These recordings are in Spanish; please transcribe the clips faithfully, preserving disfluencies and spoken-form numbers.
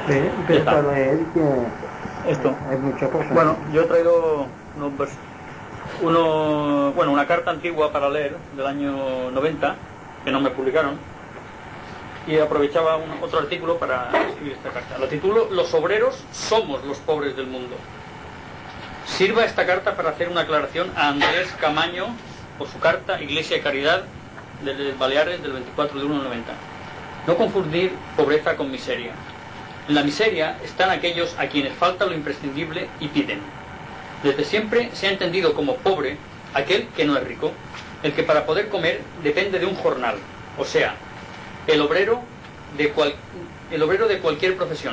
Sí, empieza a leer que esto. Hay muchas cosas. Bueno, yo he traído unos, uno, bueno, una carta antigua para leer del año noventa, que no me publicaron, y aprovechaba un, otro artículo para escribir esta carta. Lo titulo: Los obreros somos los pobres del mundo. Sirva esta carta para hacer una aclaración a Andrés Camaño por su carta Iglesia y Caridad de Baleares del veinticuatro de uno del noventa. No confundir pobreza con miseria. En la miseria están aquellos a quienes falta lo imprescindible y piden. Desde siempre se ha entendido como pobre aquel que no es rico, el que para poder comer depende de un jornal, o sea, el obrero de, cual, el obrero de cualquier profesión.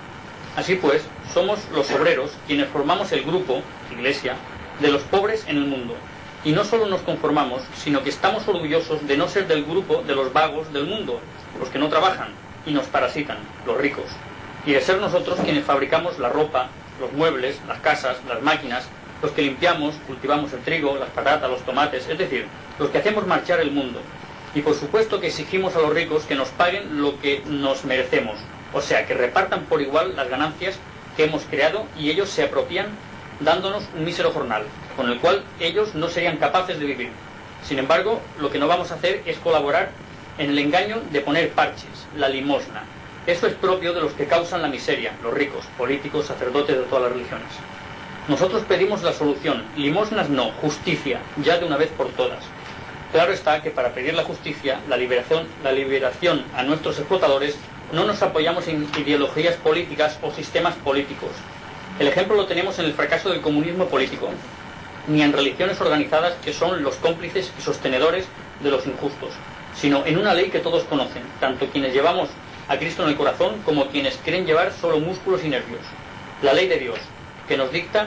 Así pues, somos los obreros quienes formamos el grupo, Iglesia, de los pobres en el mundo. Y no solo nos conformamos, sino que estamos orgullosos de no ser del grupo de los vagos del mundo, los que no trabajan y nos parasitan, los ricos, y de ser nosotros quienes fabricamos la ropa, los muebles, las casas, las máquinas, los que limpiamos, cultivamos el trigo, las patatas, los tomates, es decir, los que hacemos marchar el mundo. Y por supuesto que exigimos a los ricos que nos paguen lo que nos merecemos, o sea, que repartan por igual las ganancias que hemos creado y ellos se apropian dándonos un mísero jornal, con el cual ellos no serían capaces de vivir. Sin embargo, lo que no vamos a hacer es colaborar en el engaño de poner parches, la limosna. Eso es propio de los que causan la miseria, los ricos, políticos, sacerdotes de todas las religiones. Nosotros pedimos la solución, limosnas no, justicia, ya de una vez por todas. Claro está que para pedir la justicia, la liberación, la liberación a nuestros explotadores, no nos apoyamos en ideologías políticas o sistemas políticos. El ejemplo lo tenemos en el fracaso del comunismo político, ni en religiones organizadas que son los cómplices y sostenedores de los injustos, sino en una ley que todos conocen, tanto quienes llevamos a Cristo en el corazón como quienes creen llevar solo músculos y nervios. La ley de Dios, que nos dicta: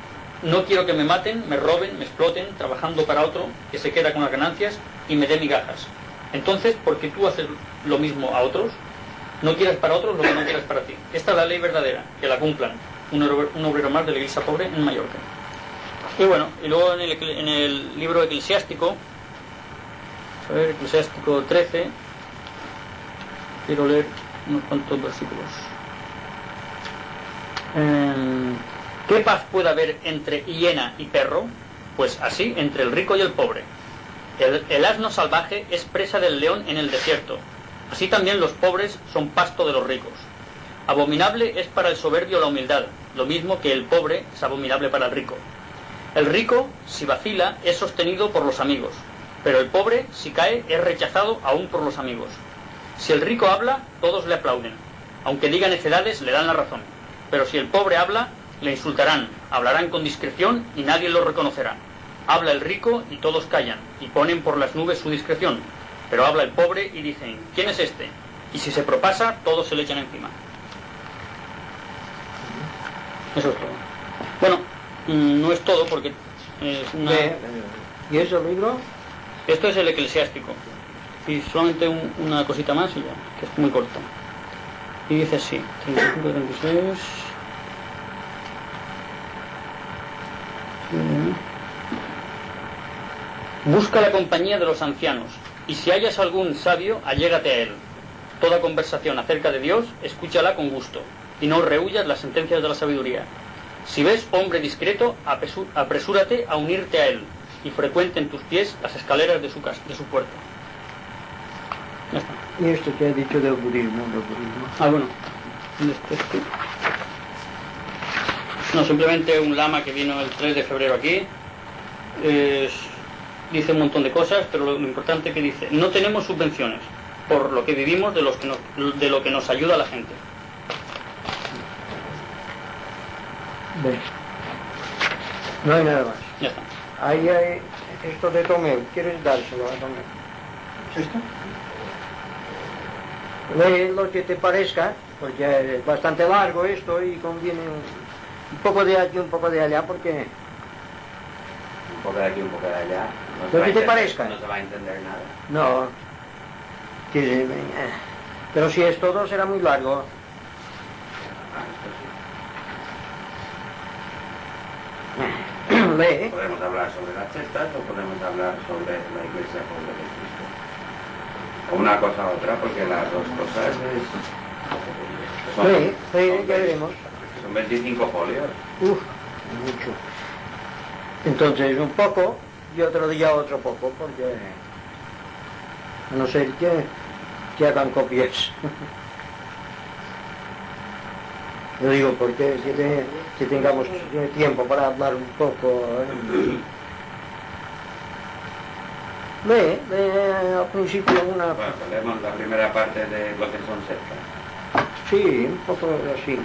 no quiero que me maten, me roben, me exploten, trabajando para otro, que se queda con las ganancias y me dé migajas. Entonces, ¿por qué tú haces lo mismo a otros? No quieras para otros lo que no quieras para ti. Esta es la ley verdadera, que la cumplan. Un obrero, un obrero más de la Iglesia pobre en Mallorca. Y bueno, y luego en el, en el libro eclesiástico, a ver, eclesiástico trece, quiero leer unos cuantos versículos. Eh, ¿Qué paz puede haber entre hiena y perro? Pues así entre el rico y el pobre. El, el asno salvaje es presa del león en el desierto. Así también los pobres son pasto de los ricos. Abominable es para el soberbio la humildad, lo mismo que el pobre es abominable para el rico. El rico, si vacila, es sostenido por los amigos, pero el pobre, si cae, es rechazado aún por los amigos. Si el rico habla, todos le aplauden. Aunque diga necedades, le dan la razón. Pero si el pobre habla, le insultarán, hablarán con discreción y nadie lo reconocerá. Habla el rico y todos callan, y ponen por las nubes su discreción. Pero habla el pobre y dicen: ¿quién es este? Y si se propasa, todos se le echan encima. Eso es todo. Bueno, no es todo porque es una... ¿Y ese libro? Esto es el eclesiástico. Y solamente un, una cosita más y ya, que es muy corta. Y dice así, treinta y cinco, treinta y seis... Busca la compañía de los ancianos, y si hallas algún sabio, allégate a él. Toda conversación acerca de Dios, escúchala con gusto, y no rehuyas las sentencias de la sabiduría. Si ves hombre discreto, apresúrate a unirte a él, y frecuente en tus pies las escaleras de su casa, de su puerta. Ya está. ¿Y esto que ha dicho del budismo? Del budismo? Ah, bueno. Este, este. No, simplemente un lama que vino el tres de febrero aquí. Es... Dice un montón de cosas, pero lo, lo importante que dice: no tenemos subvenciones, por lo que vivimos de, los que nos, de lo que nos ayuda la gente. Bien. No hay nada más. Ya está. Ahí hay esto de Tomeu. ¿Quieres dárselo a Tomeu? ¿Es esto? Lee lo que te parezca, porque es bastante largo esto y conviene un poco de aquí, un poco de allá, porque... Un poco de aquí, un poco de allá. No se Lo va que a te entender- parezca. No se va a entender nada. No. Que, eh, pero si es todo, será muy largo. Ah, esto sí. Lee. Podemos hablar sobre las cestas o podemos hablar sobre la iglesia pobre de Cristo. O una cosa u otra, porque las dos cosas es... Son, Sí, sí, son, ya veremos. son veinticinco folios. Uf, mucho. Entonces un poco y otro día otro poco, porque a no ser que, que hagan copias. Lo digo porque si, te, si tengamos tiempo para hablar un poco. ¿eh? Ve, ve al principio una... Bueno, pues leemos la primera parte de lo que son sectas. Sí, un poco así.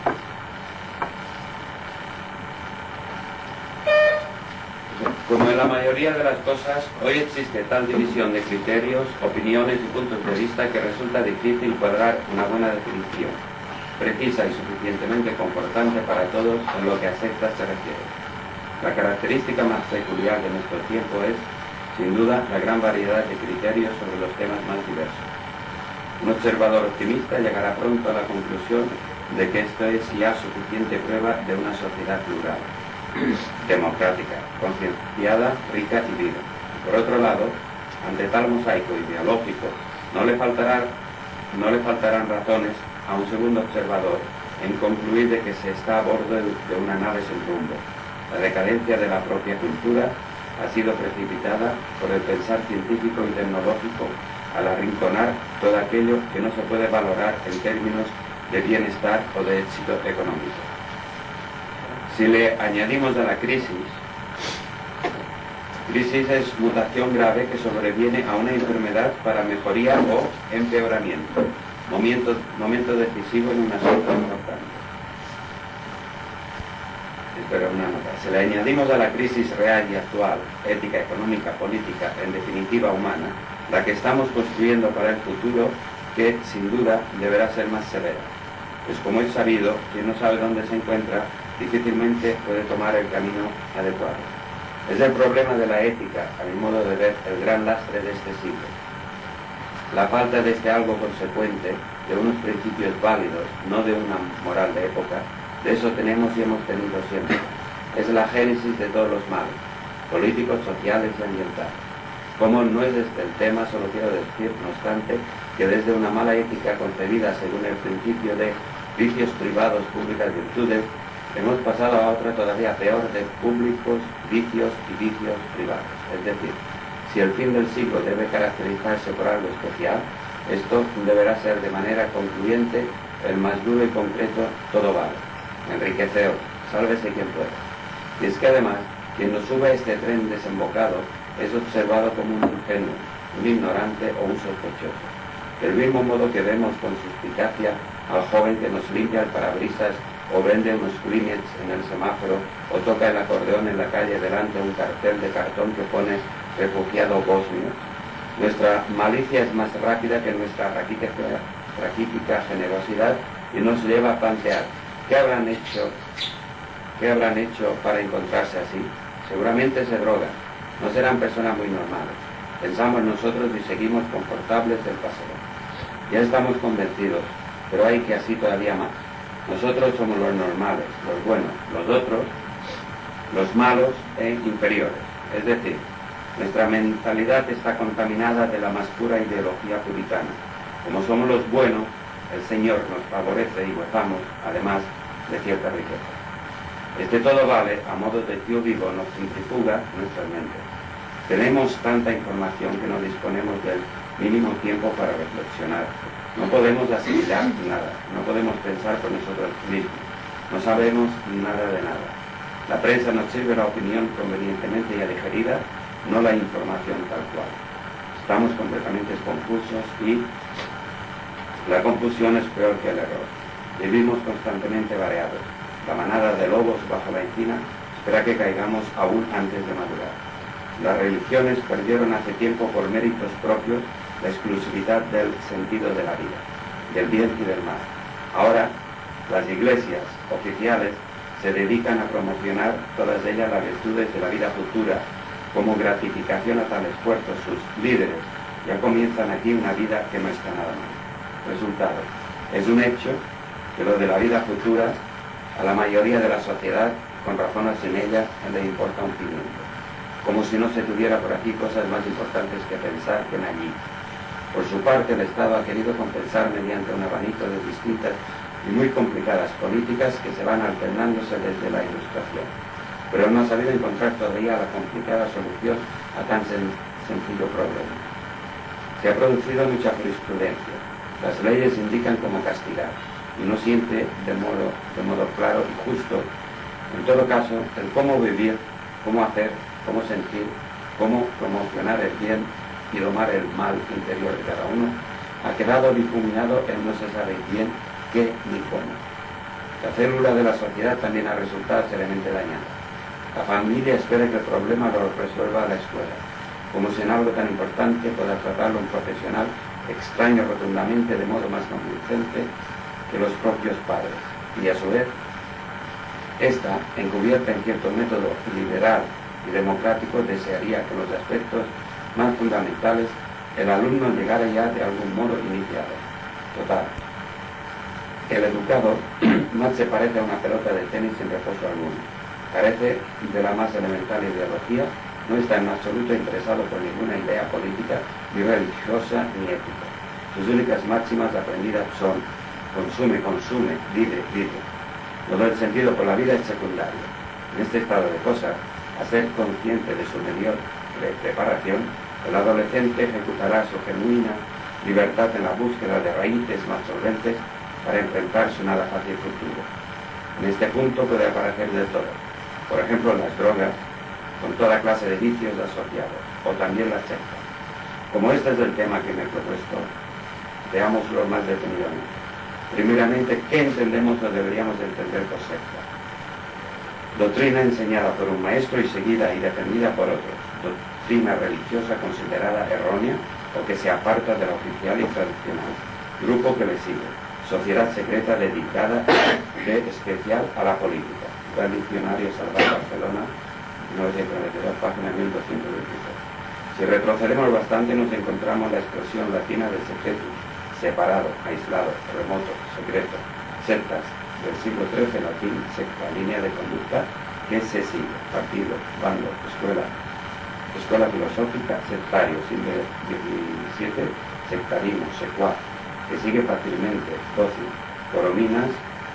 Como en la mayoría de las cosas, hoy existe tal división de criterios, opiniones y puntos de vista que resulta difícil cuadrar una buena definición, precisa y suficientemente confortante para todos en lo que a sectas se refiere. La característica más peculiar de nuestro tiempo es, sin duda, la gran variedad de criterios sobre los temas más diversos. Un observador optimista llegará pronto a la conclusión de que esto es ya suficiente prueba de una sociedad plural, democrática, concienciada, rica y viva. Por otro lado, ante tal mosaico ideológico, no le faltará, no le faltarán razones a un segundo observador en concluir de que se está a bordo de una nave sin rumbo. La decadencia de la propia cultura ha sido precipitada por el pensar científico y tecnológico al arrinconar todo aquello que no se puede valorar en términos de bienestar o de éxito económico. Si le añadimos a la crisis, crisis es mutación grave que sobreviene a una enfermedad para mejoría o empeoramiento, momento, momento decisivo en un asunto importante. Espera una nota. Si le añadimos a la crisis real y actual, ética, económica, política, en definitiva humana, la que estamos construyendo para el futuro, que sin duda deberá ser más severa. Pues como es sabido, quien no sabe dónde se encuentra, difícilmente puede tomar el camino adecuado. Es el problema de la ética, a mi modo de ver, el gran lastre de este siglo. La falta de este algo consecuente, de unos principios válidos, no de una moral de época, de eso tenemos y hemos tenido siempre. Es la génesis de todos los males, políticos, sociales y ambientales. Como no es este el tema, solo quiero decir, no obstante, que desde una mala ética concebida según el principio de vicios privados, públicas virtudes, hemos pasado a otra todavía peor de públicos, vicios y vicios privados. Es decir, si el fin del siglo debe caracterizarse por algo especial, esto deberá ser de manera concluyente el más duro y concreto todo vale. Enriqueceos, sálvese quien pueda. Y es que además, quien nos sube a este tren desembocado es observado como un ingenuo, un ignorante o un sospechoso. Del mismo modo que vemos con suspicacia al joven que nos limpia el parabrisas o vende unos Kleenex en el semáforo o toca el acordeón en la calle delante de un cartel de cartón que pone refugiado bosnio. Nuestra malicia es más rápida que nuestra raquítica, raquítica generosidad y nos lleva a plantear ¿qué habrán hecho, qué habrán hecho para encontrarse así? Seguramente se drogan, no serán personas muy normales. Pensamos nosotros y seguimos confortables del paseo. Ya estamos convencidos, pero hay que así todavía más. Nosotros somos los normales, los buenos, los otros, los malos e inferiores. Es decir, nuestra mentalidad está contaminada de la más pura ideología puritana. Como somos los buenos, el Señor nos favorece y gozamos, además, de cierta riqueza. Este todo vale, a modo de tío vivo, nos centrifuga nuestras mentes. Tenemos tanta información que no disponemos del mínimo tiempo para reflexionar. No podemos asimilar nada, no podemos pensar por nosotros mismos. No sabemos nada de nada. La prensa nos sirve la opinión convenientemente y digerida, no la información tal cual. Estamos completamente confusos y la confusión es peor que el error. Vivimos constantemente variados. La manada de lobos bajo la encina espera que caigamos aún antes de madurar. Las religiones perdieron hace tiempo por méritos propios la exclusividad del sentido de la vida, del bien y del mal. Ahora, las iglesias oficiales se dedican a promocionar todas ellas las virtudes de la vida futura. Como gratificación a tal esfuerzo, sus líderes ya comienzan aquí una vida que no está nada mal. Resultado, es un hecho que lo de la vida futura a la mayoría de la sociedad, con razones en ella, le importa un pimiento. Como si no se tuviera por aquí cosas más importantes que pensar que en allí. Por su parte, el Estado ha querido compensar mediante un abanico de distintas y muy complicadas políticas que se van alternándose desde la Ilustración, pero no ha sabido encontrar todavía la complicada solución a tan sen sencillo problema. Se ha producido mucha jurisprudencia. Las leyes indican cómo castigar, y no siempre de modo, de modo claro y justo. En todo caso, el cómo vivir, cómo hacer, cómo sentir, cómo promocionar el bien y domar el mal interior de cada uno, ha quedado difuminado en no se sabe bien qué ni cómo. La célula de la sociedad también ha resultado seriamente dañada. La familia espera que el problema lo resuelva la escuela, como si en algo tan importante pueda tratarlo un profesional extraño rotundamente de modo más convincente que los propios padres, y a su vez, esta, encubierta en cierto método liberal y democrático, desearía que en los aspectos más fundamentales el alumno llegara ya de algún modo iniciado. Total, el educado más se parece a una pelota de tenis sin reposo alguno, carece de la más elemental ideología, no está en absoluto interesado por ninguna idea política, ni religiosa, ni ética. Sus únicas máximas aprendidas son consume, consume, vive, vive. Lo del sentido por la vida es secundario. En este estado de cosas, a ser consciente de su medio de preparación, el adolescente ejecutará su genuina libertad en la búsqueda de raíces más solventes para enfrentarse a un nada fácil futuro. En este punto puede aparecer de todo. Por ejemplo, las drogas, con toda clase de vicios asociados, o también las sectas. Como este es el tema que me he propuesto, veámoslo más detenidamente. Primeramente, ¿qué entendemos o deberíamos entender por secta? Doctrina enseñada por un maestro y seguida y defendida por otros. Doctrina religiosa considerada errónea o que se aparta de la oficial y tradicional. Grupo que le sigue. Sociedad secreta dedicada de especial a la política. Gran Diccionario Salvat, Barcelona, mil novecientos noventa y dos, página mil doscientos veintitrés. Si retrocedemos bastante, nos encontramos la expresión latina de secretus, separado, aislado, remoto, secreto. Sectas, del siglo trece, latín, secta, línea de conducta que se sigue, partido, bando, escuela, escuela filosófica, sectario, siglo diecisiete, sectarismo, secuaz, que sigue fácilmente, doce, corominas,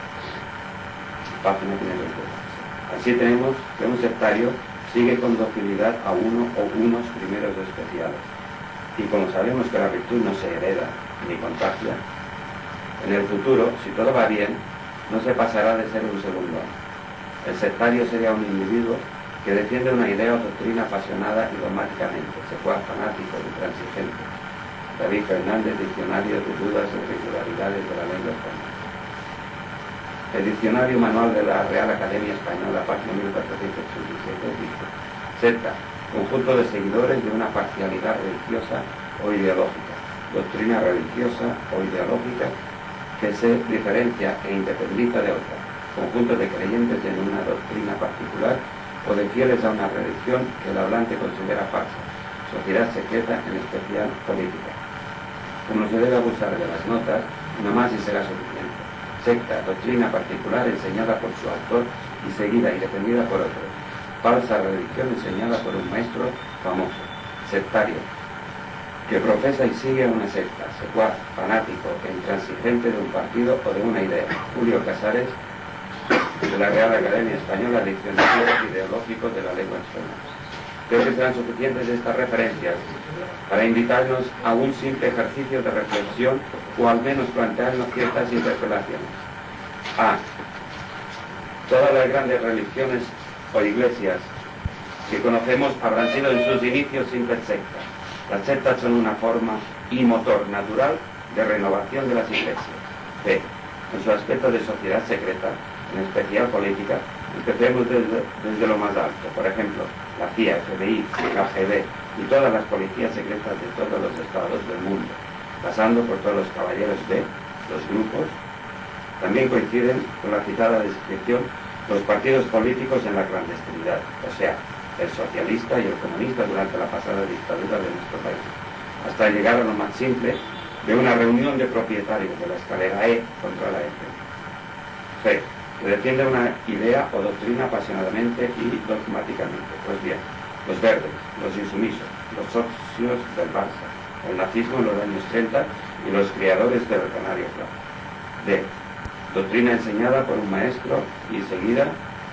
página quinientos dos. Así tenemos que un sectario sigue con docilidad a uno o unos primeros especiales. Y como sabemos que la virtud no se hereda ni contagia, en el futuro, si todo va bien, no se pasará de ser un segundón. El sectario sería un individuo que defiende una idea o doctrina apasionada y dogmáticamente, secuaz, fanático y transigente. David Fernández, Diccionario de Dudas e Irregularidades de la Lengua Española. El Diccionario Manual de la Real Academia Española, página mil cuatrocientos ochenta y siete, dice: secta, conjunto de seguidores de una parcialidad religiosa o ideológica, doctrina religiosa o ideológica que se diferencia e independiza de otra, conjunto de creyentes en una doctrina particular o de fieles a una religión que el hablante considera falsa, sociedad secreta, en especial política. Como se debe abusar de las notas, no más y será suficiente. Secta, doctrina particular enseñada por su autor y seguida y defendida por otros. Falsa religión enseñada por un maestro famoso. Sectario, que profesa y sigue una secta, secuaz, fanático e intransigente de un partido o de una idea. Julio Casares, de la Real Academia Española, Diccionario Ideológico de la Lengua Española. Creo que serán suficientes estas referencias para invitarnos a un simple ejercicio de reflexión o al menos plantearnos ciertas interpelaciones. A. Todas las grandes religiones o iglesias que conocemos habrán sido en sus inicios simples sectas. Las sectas son una forma y motor natural de renovación de las iglesias. B. En su aspecto de sociedad secreta, en especial política, empecemos desde, desde lo más alto. Por ejemplo, la C I A, F B I, la K G B y todas las policías secretas de todos los estados del mundo, pasando por todos los caballeros B, los grupos. También coinciden con la citada descripción los partidos políticos en la clandestinidad, o sea, el socialista y el comunista durante la pasada dictadura de nuestro país, hasta llegar a lo más simple de una reunión de propietarios de la escalera E contra la F. G. Que defiende una idea o doctrina apasionadamente y dogmáticamente. Pues bien, los verdes, los insumisos, los socios del Barça, el nazismo en los años treinta y los creadores del canario claro. D. Doctrina enseñada por un maestro y seguida,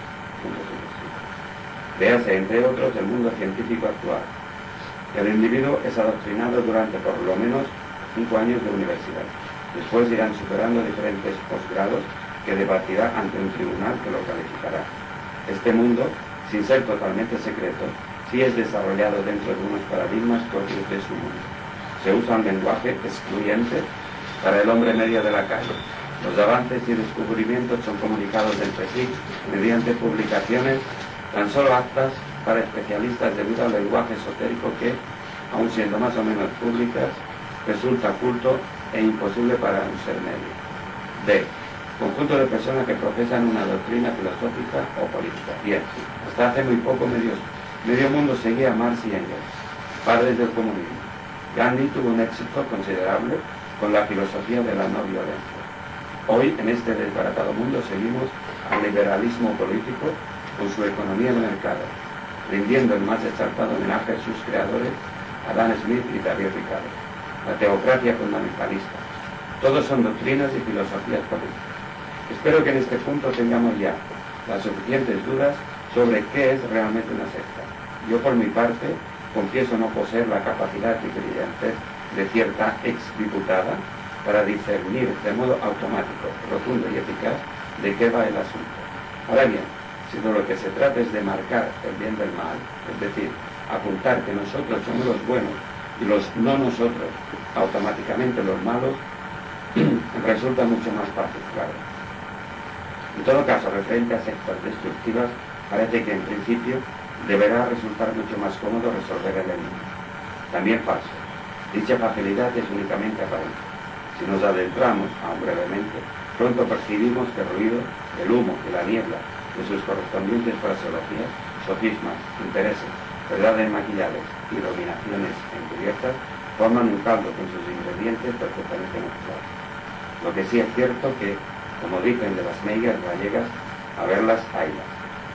véase entre otros el mundo científico actual. El individuo es adoctrinado durante por lo menos cinco años de universidad. Después irán superando diferentes posgrados que debatirá ante un tribunal que lo calificará. Este mundo, sin ser totalmente secreto, sí es desarrollado dentro de unos paradigmas propios de su mundo. Se usa un lenguaje excluyente para el hombre medio de la calle. Los avances y descubrimientos son comunicados entre sí mediante publicaciones tan solo aptas para especialistas debido al lenguaje esotérico que, aun siendo más o menos públicas, resulta oculto e imposible para un ser medio. D. Conjunto de personas que profesan una doctrina filosófica o política. Bien, hasta hace muy poco medio, medio mundo seguía a Marx y Engels, padres del comunismo. Gandhi tuvo un éxito considerable con la filosofía de la no violencia. Hoy, en este desbaratado mundo, seguimos al liberalismo político con su economía de mercado, rindiendo el más exaltado homenaje a sus creadores, Adam Smith y David Ricardo. La teocracia fundamentalista. Todos son doctrinas y filosofías políticas. Espero que en este punto tengamos ya las suficientes dudas sobre qué es realmente una secta. Yo, por mi parte, confieso no poseer la capacidad y brillantez de cierta exdiputada para discernir de modo automático, profundo y eficaz de qué va el asunto. Ahora bien, si de lo que se trata es de marcar el bien del mal, es decir, apuntar que nosotros somos los buenos y los no nosotros, automáticamente los malos, resulta mucho más fácil, claro. En todo caso, referente a sectas destructivas, parece que en principio deberá resultar mucho más cómodo resolver el enigma. También falso. Dicha facilidad es únicamente aparente. Si nos adentramos, aún brevemente, pronto percibimos que el ruido, el humo y la niebla de sus correspondientes fraseologías, sofismas, intereses, verdades maquilladas y dominaciones encubiertas forman un caldo con sus ingredientes perfectamente mezclados. Lo que sí es cierto que, como dicen de las meigas gallegas, a verlas haylas.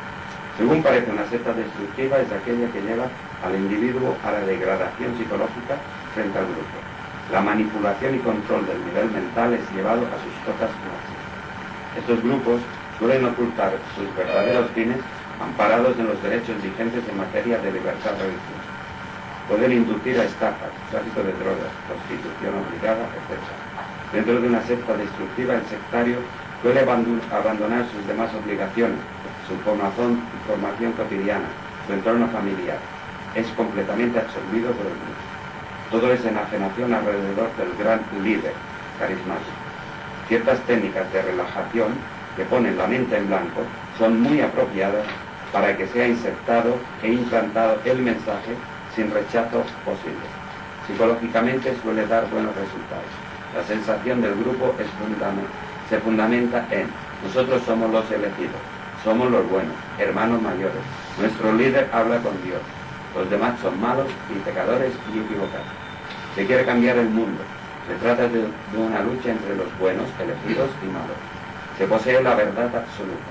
Según parece, una secta destructiva es aquella que lleva al individuo a la degradación psicológica frente al grupo. La manipulación y control del nivel mental es llevado a sus cotas máximas. Estos grupos suelen ocultar sus verdaderos fines amparados en los derechos vigentes en materia de libertad religiosa. Pueden inducir a estafas, tráfico de drogas, prostitución obligada, etcétera. Dentro de una secta destructiva, el sectario suele abandonar sus demás obligaciones, su formación, formación cotidiana, su entorno familiar. Es completamente absorbido por el grupo. Todo es enajenación alrededor del gran líder carismático. Ciertas técnicas de relajación que ponen la mente en blanco son muy apropiadas para que sea insertado e implantado el mensaje sin rechazo posible. Psicológicamente suele dar buenos resultados. La sensación del grupo es fundament, se fundamenta en nosotros somos los elegidos, somos los buenos, hermanos mayores. Nuestro líder habla con Dios. Los demás son malos y pecadores y equivocados. Se quiere cambiar el mundo. Se trata de, de una lucha entre los buenos, elegidos y malos. Se posee la verdad absoluta.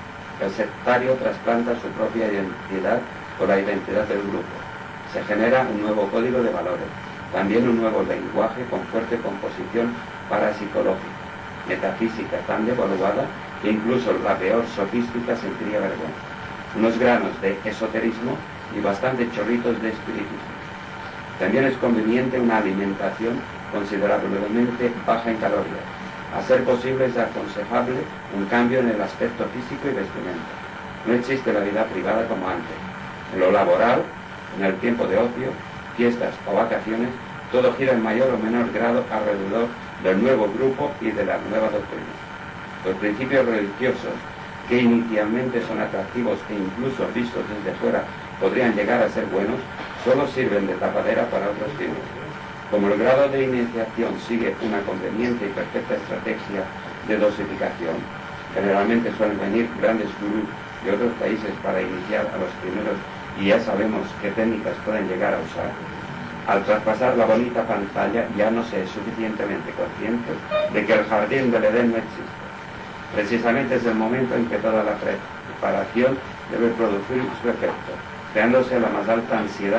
El sectario trasplanta su propia identidad con la identidad del grupo. Se genera un nuevo código de valores, también un nuevo lenguaje con fuerte composición parapsicológica, metafísica tan devaluada que incluso la peor sofística sentiría vergüenza. Unos granos de esoterismo y bastantes chorritos de espiritismo. También es conveniente una alimentación considerablemente baja en calorías. A ser posible es aconsejable un cambio en el aspecto físico y vestimenta. No existe la vida privada como antes. En lo laboral, en el tiempo de ocio, fiestas o vacaciones, todo gira en mayor o menor grado alrededor del nuevo grupo y de la nueva doctrina. Los principios religiosos, que inicialmente son atractivos e incluso vistos desde fuera podrían llegar a ser buenos, solo sirven de tapadera para otros fines. Como el grado de iniciación sigue una conveniente y perfecta estrategia de dosificación, generalmente suelen venir grandes gurús de otros países para iniciar a los primeros y ya sabemos qué técnicas pueden llegar a usar. Al traspasar la bonita pantalla ya no se es suficientemente consciente de que el jardín del Edén no existe. Precisamente es el momento en que toda la preparación debe producir su efecto, creándose la más alta ansiedad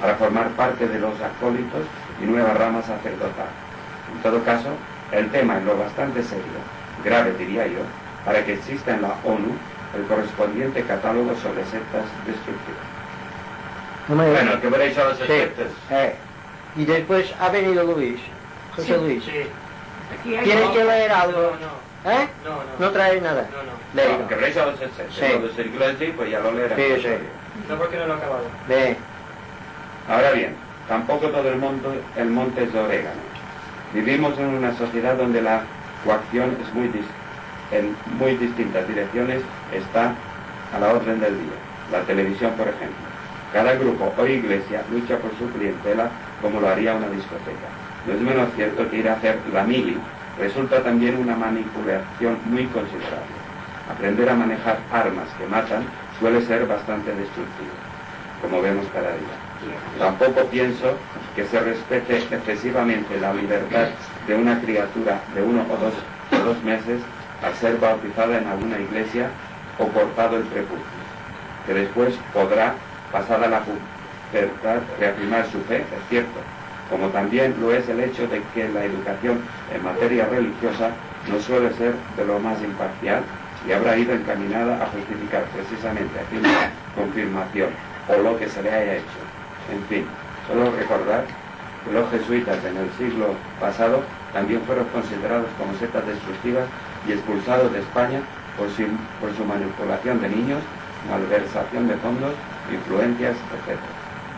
para formar parte de los acólitos y nueva rama sacerdotal. En todo caso, el tema es lo bastante serio, grave diría yo, para que exista en la ONU el correspondiente catálogo sobre sectas destructivas. Bueno, que veréis a los Sí, expertos. eh. Y después ha venido Luis, José Sí, Luis. sí. Aquí hay- ¿Tienes que leer algo? No, no, ¿Eh? no, no. ¿No traes nada? No, no. Leído. No, que veréis a los expertos. Sí. Lo de ser iglesia, pues ya lo leerán. Sí, sí. No, porque no lo he acabado. Ve. Ahora bien, tampoco todo el monte, el monte es de orégano. Vivimos en una sociedad donde la coacción es muy dis- en muy distintas direcciones está a la orden del día. La televisión, por ejemplo. Cada grupo o iglesia lucha por su clientela como lo haría una discoteca. No es menos cierto que ir a hacer la mili resulta también una manipulación muy considerable. Aprender a manejar armas que matan suele ser bastante destructivo, como vemos cada día. Tampoco pienso que se respete excesivamente la libertad de una criatura de uno o dos, o dos meses al ser bautizada en alguna iglesia o cortado el prepucio, que después podrá, pasada la pubertad, reafirmar su fe, es cierto, como también lo es el hecho de que la educación en materia religiosa no suele ser de lo más imparcial y habrá ido encaminada a justificar precisamente aquella confirmación o lo que se le haya hecho. En fin, solo recordar que los jesuitas en el siglo pasado también fueron considerados como sectas destructivas y expulsados de España por su, por su manipulación de niños, malversación de fondos, influencias, etcétera.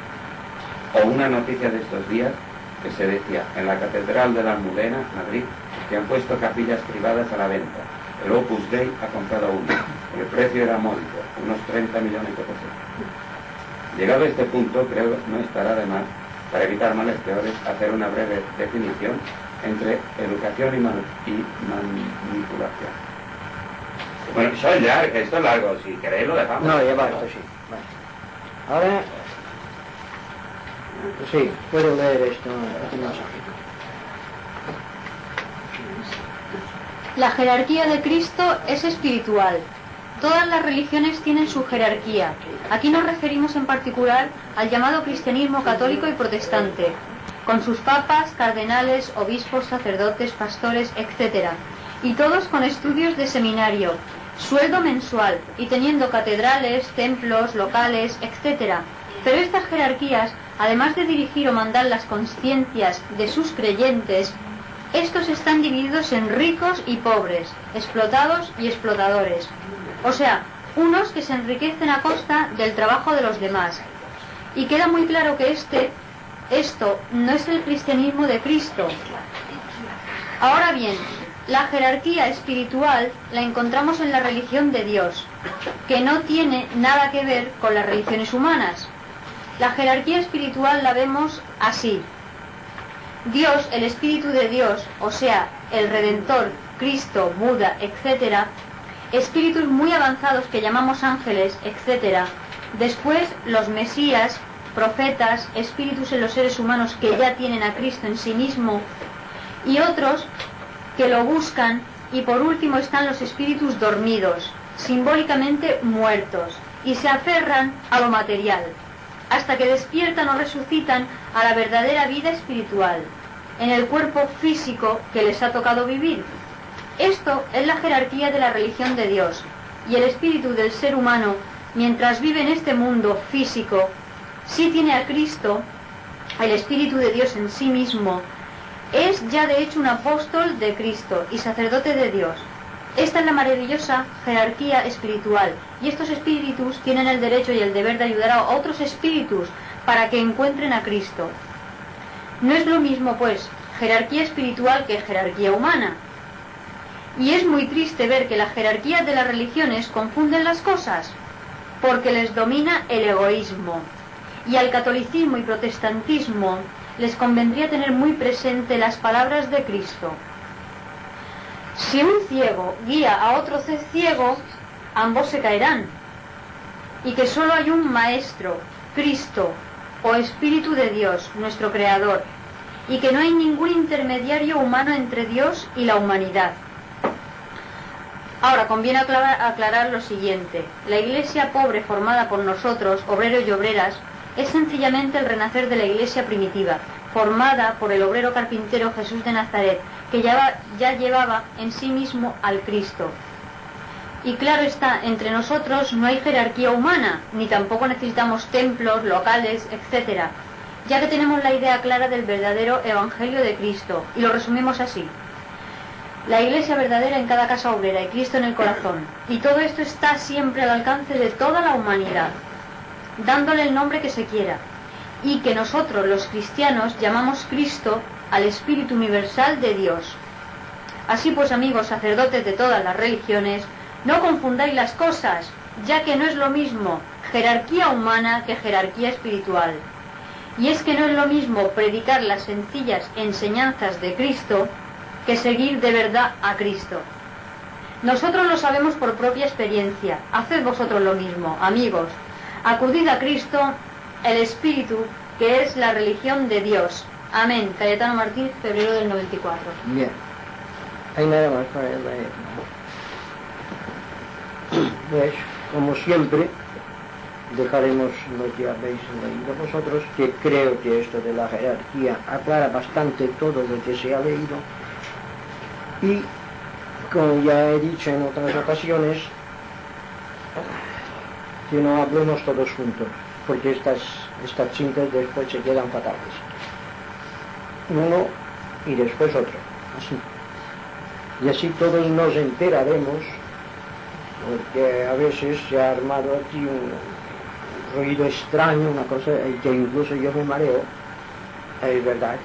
O una noticia de estos días que se decía en la Catedral de la Almudena, Madrid, que han puesto capillas privadas a la venta. El Opus Dei ha comprado uno. El precio era módico, unos treinta millones de pesetas. Llegado a este punto, creo no estará de más, para evitar males peores, hacer una breve definición entre educación y, man y manipulación. Bueno, eso es largo, esto es largo, si queréis lo dejamos. No, ya basta, sí. Vale. Ahora, sí, puedo leer esto, este mensaje. La jerarquía de Cristo es espiritual. Todas las religiones tienen su jerarquía. Aquí nos referimos en particular al llamado cristianismo católico y protestante, con sus papas, cardenales, obispos, sacerdotes, pastores, etcétera, y todos con estudios de seminario, sueldo mensual y teniendo catedrales, templos, locales, etcétera. Pero estas jerarquías, además de dirigir o mandar las conciencias de sus creyentes, estos están divididos en ricos y pobres, explotados y explotadores. O sea, unos que se enriquecen a costa del trabajo de los demás. Y queda muy claro que este, esto no es el cristianismo de Cristo. Ahora bien, la jerarquía espiritual la encontramos en la religión de Dios, que no tiene nada que ver con las religiones humanas. La jerarquía espiritual la vemos así. Dios, el Espíritu de Dios, o sea, el Redentor, Cristo, Buda, etcétera, espíritus muy avanzados que llamamos ángeles, etcétera. Después los Mesías, profetas, espíritus en los seres humanos que ya tienen a Cristo en sí mismo, y otros que lo buscan, y por último están los espíritus dormidos, simbólicamente muertos, y se aferran a lo material, hasta que despiertan o resucitan a la verdadera vida espiritual, en el cuerpo físico que les ha tocado vivir. Esto es la jerarquía de la religión de Dios, y el espíritu del ser humano, mientras vive en este mundo físico, sí tiene a Cristo, el Espíritu de Dios en sí mismo, es ya de hecho un apóstol de Cristo y sacerdote de Dios. Esta es la maravillosa jerarquía espiritual, y estos espíritus tienen el derecho y el deber de ayudar a otros espíritus para que encuentren a Cristo. No es lo mismo, pues, jerarquía espiritual que jerarquía humana. Y es muy triste ver que las jerarquías de las religiones confunden las cosas, porque les domina el egoísmo. Y al catolicismo y protestantismo les convendría tener muy presente las palabras de Cristo. Si un ciego guía a otro ciego, ambos se caerán. Y que solo hay un Maestro, Cristo, o Espíritu de Dios, nuestro Creador, y que no hay ningún intermediario humano entre Dios y la humanidad. Ahora, conviene aclarar, aclarar lo siguiente. La iglesia pobre formada por nosotros, obreros y obreras, es sencillamente el renacer de la iglesia primitiva, formada por el obrero carpintero Jesús de Nazaret, que ya, ya llevaba en sí mismo al Cristo. Y claro está, entre nosotros no hay jerarquía humana, ni tampoco necesitamos templos, locales, etcétera, ya que tenemos la idea clara del verdadero Evangelio de Cristo, y lo resumimos así: la iglesia verdadera en cada casa obrera y Cristo en el corazón. Y todo esto está siempre al alcance de toda la humanidad, dándole el nombre que se quiera, y que nosotros los cristianos llamamos Cristo al Espíritu universal de Dios. Así pues, amigos sacerdotes de todas las religiones, no confundáis las cosas, ya que no es lo mismo jerarquía humana que jerarquía espiritual. Y es que no es lo mismo predicar las sencillas enseñanzas de Cristo que seguir de verdad a Cristo. Nosotros lo sabemos por propia experiencia. Haced vosotros lo mismo, amigos. Acudid a Cristo, el Espíritu, que es la religión de Dios. Amén. Cayetano Martín, febrero del noventa y cuatro. Bien. Hay nada más para leer. Pues, como siempre, dejaremos lo que habéis leído vosotros, que creo que esto de la jerarquía aclara bastante todo lo que se ha leído. Y, como ya he dicho en otras ocasiones, que no hablemos todos juntos, porque estas, estas cintas después se quedan fatales. Uno y después otro, así. Y así todos nos enteraremos, porque a veces se ha armado aquí un ruido extraño, una cosa que incluso yo me mareo, es verdad.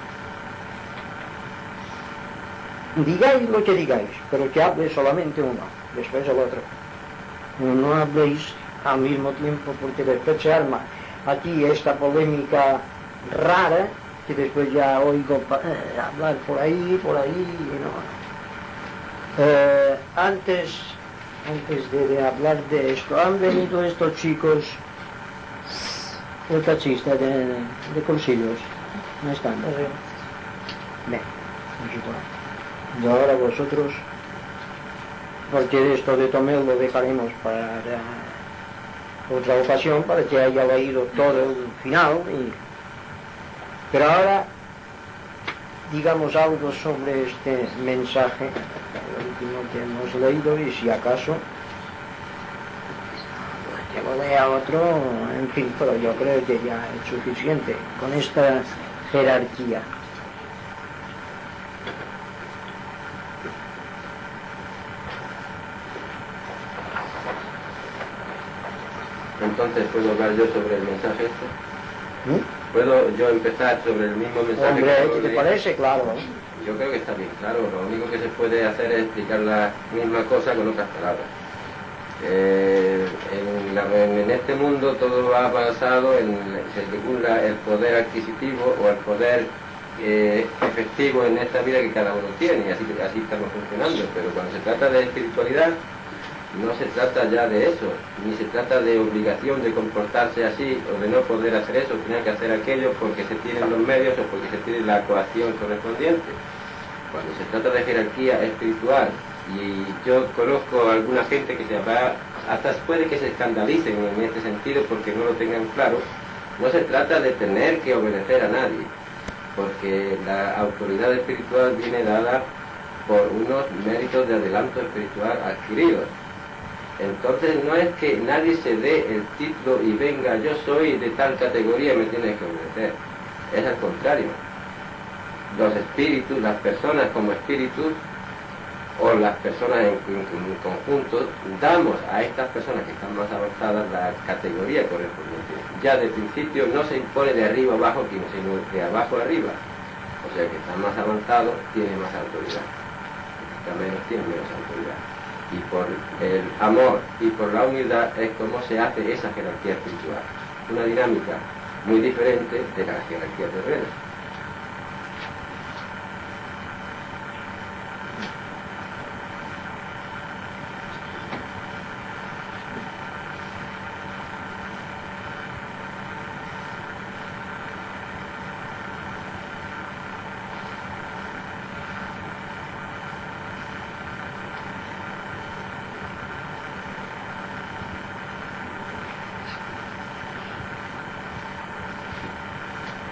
Digáis lo que digáis, pero que hable solamente uno, después el otro. No habléis al mismo tiempo, porque después se arma aquí esta polémica rara, que después ya oigo eh, hablar por ahí, por ahí, ¿no? Eh, antes, antes de, de hablar de esto, han venido estos chicos, el taxista de, de Cursillos, no están, ¿no? Bien, y ahora vosotros, porque esto de Tomel lo dejaremos para otra ocasión, para que haya leído todo el final, y... pero ahora digamos algo sobre este mensaje, el último que hemos leído, y si acaso que lo lea otro, en fin, pero yo creo que ya es suficiente con esta jerarquía. Entonces, ¿puedo hablar yo sobre el mensaje este? ¿Mm? ¿Puedo yo empezar sobre el mismo mensaje? Hombre, que ¿qué te leí? parece? Claro. Yo creo que está bien claro. Lo único que se puede hacer es explicar la misma cosa con otras palabras. Eh, en, la, en este mundo todo va basado en, según la, el poder adquisitivo o el poder eh, efectivo en esta vida que cada uno tiene, y así, así estamos funcionando. Pero cuando se trata de espiritualidad, no se trata ya de eso, ni se trata de obligación de comportarse así o de no poder hacer eso, tener que hacer aquello porque se tienen los medios o porque se tiene la coacción correspondiente. Cuando se trata de jerarquía espiritual, y yo conozco a alguna gente que se va, hasta puede que se escandalicen en este sentido porque no lo tengan claro, no se trata de tener que obedecer a nadie, porque la autoridad espiritual viene dada por unos méritos de adelanto espiritual adquiridos. Entonces no es que nadie se dé el título y venga, yo soy de tal categoría y me tienes que obedecer. Es al contrario. Los espíritus, las personas como espíritus, o las personas en, en, en conjunto, damos a estas personas que están más avanzadas la categoría correspondiente. Ya de principio no se impone de arriba abajo, sino de abajo arriba. O sea que está más avanzado, tiene más autoridad. El que está menos, tiene menos autoridad. Y por el amor y por la humildad es como se hace esa jerarquía espiritual. Una dinámica muy diferente de la jerarquía terrena.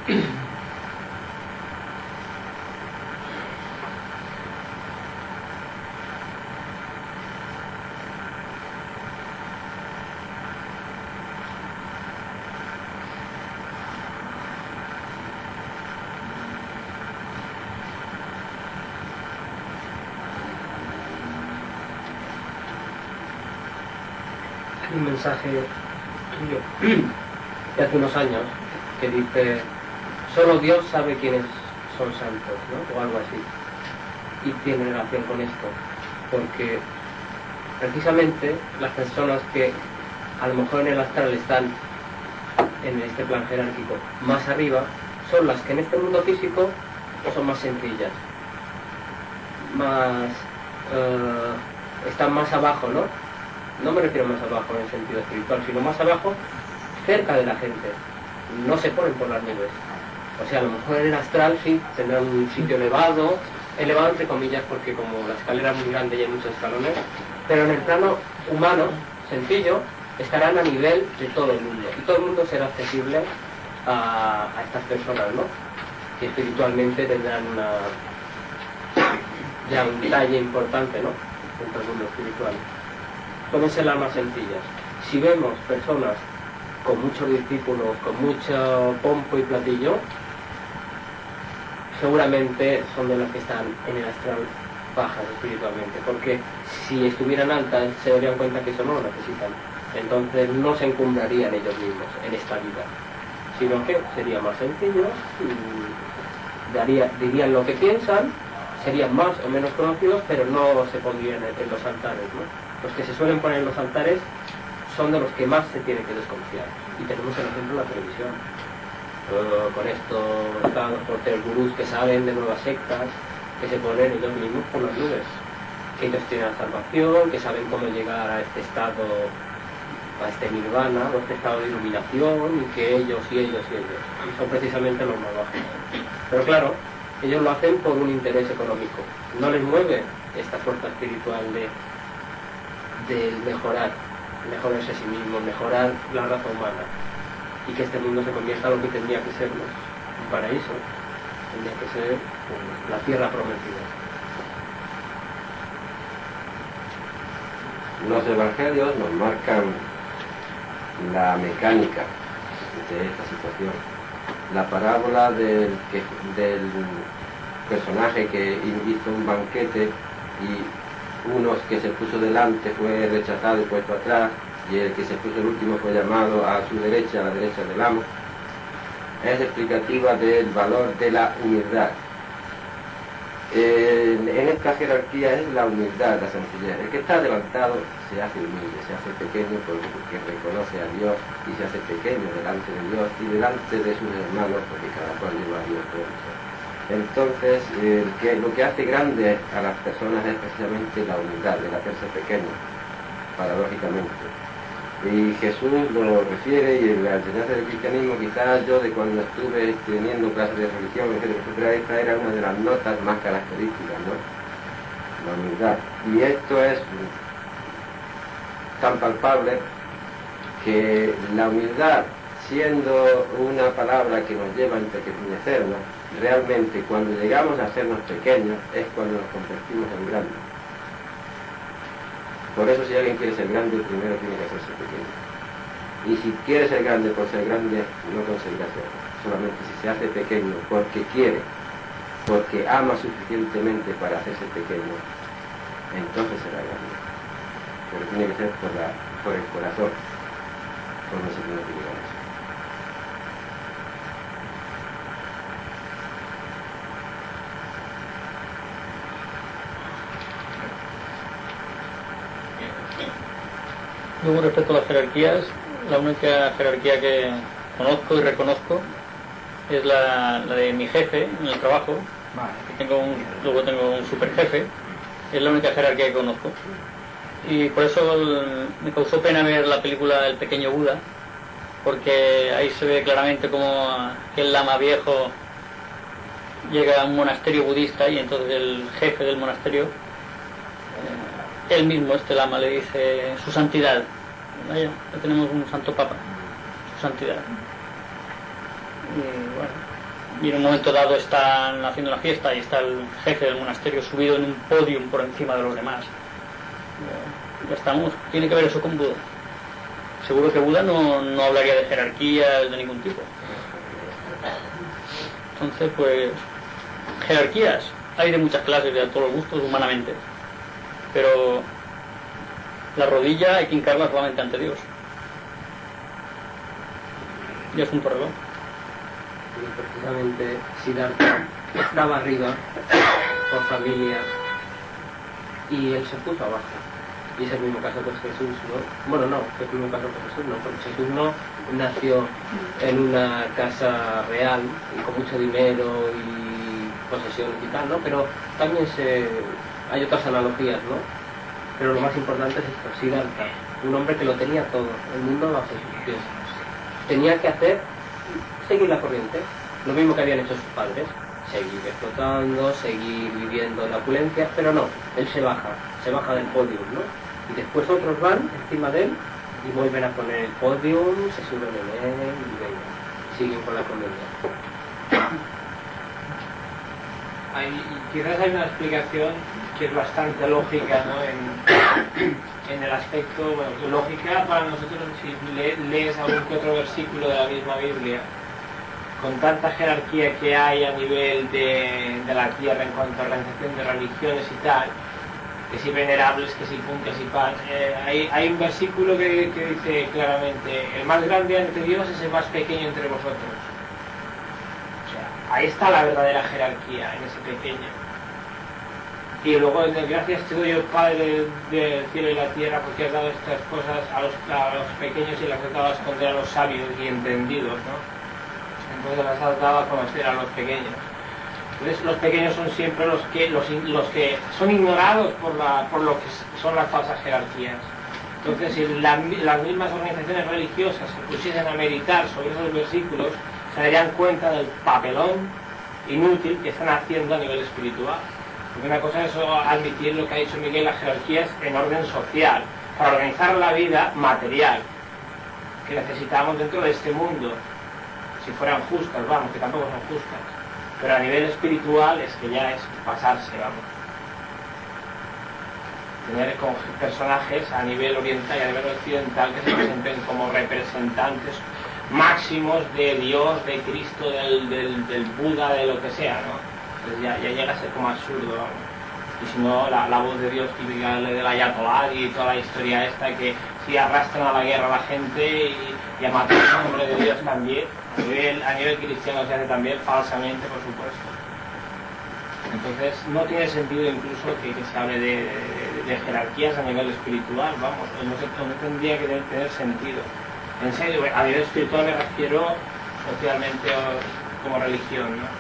Un mensaje tuyo de hace unos años que dice: solo Dios sabe quiénes son santos, ¿no? O algo así. Y tiene relación con esto, porque precisamente las personas que a lo mejor en el astral están en este plan jerárquico más arriba son las que en este mundo físico son más sencillas, más uh, están más abajo, ¿no? No me refiero más abajo en el sentido espiritual, sino más abajo, cerca de la gente. No se ponen por las nubes. O sea, a lo mejor en el astral sí tendrán un sitio elevado, elevado entre comillas, porque como la escalera es muy grande y hay muchos escalones, pero en el plano humano, sencillo, estarán a nivel de todo el mundo. Y todo el mundo será accesible a, a estas personas, ¿no? Que espiritualmente tendrán una, ya un detalle importante, ¿no? Dentro del mundo espiritual. Pueden ser las más sencillas. Si vemos personas con muchos discípulos, con mucho pompo y platillo, seguramente son de las que están en el astral bajas espiritualmente, porque si estuvieran altas se darían cuenta que eso no lo necesitan. Entonces no se encumbrarían ellos mismos en esta vida, sino que sería más sencillo, y daría, dirían lo que piensan, serían más o menos conocidos, pero no se pondrían en los altares, ¿no? Los que se suelen poner en los altares son de los que más se tiene que desconfiar. Y tenemos el ejemplo en la televisión. Uh, con estos están los porteros gurús que salen de nuevas sectas, que se ponen ellos mismos por las nubes. Que ellos tienen la salvación, que saben cómo llegar a este estado, a este nirvana, o a este estado de iluminación, y que ellos y ellos y ellos. Y son precisamente los más bajos. Pero claro, ellos lo hacen por un interés económico. No les mueve esta fuerza espiritual de... de mejorar, mejorarse a sí mismo, mejorar la raza humana, y que este mundo se convierta en lo que tendría que ser, ¿no? Un paraíso, tendría que ser pues, la tierra prometida. Los evangelios nos marcan la mecánica de esta situación. La parábola del, que, del personaje que hizo un banquete y unos que se puso delante fue rechazado y puesto atrás, y el que se puso el último fue llamado a su derecha, a la derecha del amo, es explicativa del valor de la humildad. Eh, en esta jerarquía es la humildad, la sencillez. El que está adelantado se hace humilde, se hace pequeño porque reconoce a Dios, y se hace pequeño delante de Dios y delante de sus hermanos, porque cada cual lleva a Dios dentro. Entonces, eh, que lo que hace grande a las personas es precisamente la humildad, el hacerse pequeño, paradójicamente. Y Jesús lo refiere, y en la enseñanza del cristianismo, quizás yo de cuando estuve teniendo clases de religión, etcétera, esta era una de las notas más características, ¿no? La humildad. Y esto es tan palpable que la humildad, siendo una palabra que nos lleva a empequeñecernos, realmente cuando llegamos a hacernos pequeños es cuando nos convertimos en grandes. Por eso si alguien quiere ser grande, primero tiene que hacerse pequeño. Y si quiere ser grande por ser grande, no conseguirá serlo. Solamente si se hace pequeño porque quiere, porque ama suficientemente para hacerse pequeño, entonces será grande. Pero tiene que ser por, la, por el corazón, por no se tiene que llegar a eso. Luego, respecto a las jerarquías, la única jerarquía que conozco y reconozco es la, la de mi jefe en el trabajo. Que tengo un, luego tengo un superjefe, es la única jerarquía que conozco. Y por eso el, me causó pena ver la película El pequeño Buda, porque ahí se ve claramente como el lama viejo llega a un monasterio budista, y entonces el jefe del monasterio, él mismo, este lama, le dice: su santidad, vaya, ya tenemos un santo papa, su santidad. Y bueno, y en un momento dado están haciendo la fiesta y está el jefe del monasterio subido en un podium por encima de los demás. Ya estamos, tiene que ver eso con Buda. Seguro que Buda no, no hablaría de jerarquías de ningún tipo. Entonces, pues, jerarquías hay de muchas clases, de todos los gustos, humanamente. Pero la rodilla hay que hincarla solamente ante Dios. Y es un problema. Y precisamente Siddhartha estaba arriba por familia y él se puso abajo. Y es el mismo caso que Jesús, ¿no? Bueno, no, es el mismo caso que Jesús, no, porque Jesús no nació en una casa real y con mucho dinero y posesiones y tal, ¿no? Pero también se... hay otras analogías, ¿no? Pero lo más importante es esto, Siddhartha, un hombre que lo tenía todo, el mundo bajo sus pies. Tenía que hacer, seguir la corriente, lo mismo que habían hecho sus padres, seguir explotando, seguir viviendo en la opulencia, pero no, él se baja, se baja del podio, ¿no? Y después otros van encima de él y vuelven a poner el podium, se suben en él y venga, siguen con la comedia. Hay, quizás hay una explicación que es bastante lógica, ¿no? en, en el aspecto, bueno, lógica para nosotros si le, lees algún que otro versículo de la misma Biblia, con tanta jerarquía que hay a nivel de, de la tierra en cuanto a organización de religiones y tal, que si venerables, que si pun, que si pan, eh, hay, hay un versículo que, que dice claramente, el más grande ante Dios es el más pequeño entre vosotros. O sea, ahí está la verdadera jerarquía, en ese pequeño. Y luego, gracias te doy, Padre del cielo y la tierra, porque has dado estas cosas a los, a los pequeños y las has dado a esconder a los sabios y entendidos, ¿no? Entonces las has dado a conocer a los pequeños. Entonces los pequeños son siempre los que los, los que son ignorados por, la, por lo que son las falsas jerarquías. Entonces si la, las mismas organizaciones religiosas se pusiesen a meditar sobre esos versículos, se darían cuenta del papelón inútil que están haciendo a nivel espiritual. Porque una cosa es admitir lo que ha dicho Miguel, las jerarquías en orden social, para organizar la vida material que necesitamos dentro de este mundo, si fueran justas, vamos, que tampoco son justas, pero a nivel espiritual es que ya es pasarse, vamos. Tener con personajes a nivel oriental y a nivel occidental que se presenten como representantes máximos de Dios, de Cristo, del, del, del Buda, de lo que sea, ¿no? Entonces ya, ya llega a ser como absurdo, vamos. Y si no, la, la voz de Dios típica de la Ayatollah y toda la historia esta que si arrastran a la guerra a la gente y, y a matar en nombre de Dios también, a nivel, a nivel cristiano se hace también falsamente, por supuesto. Entonces no tiene sentido incluso que, que se hable de, de, de jerarquías a nivel espiritual, vamos, no, se, no tendría que tener sentido. En serio, a nivel espiritual me refiero socialmente o como religión, ¿no?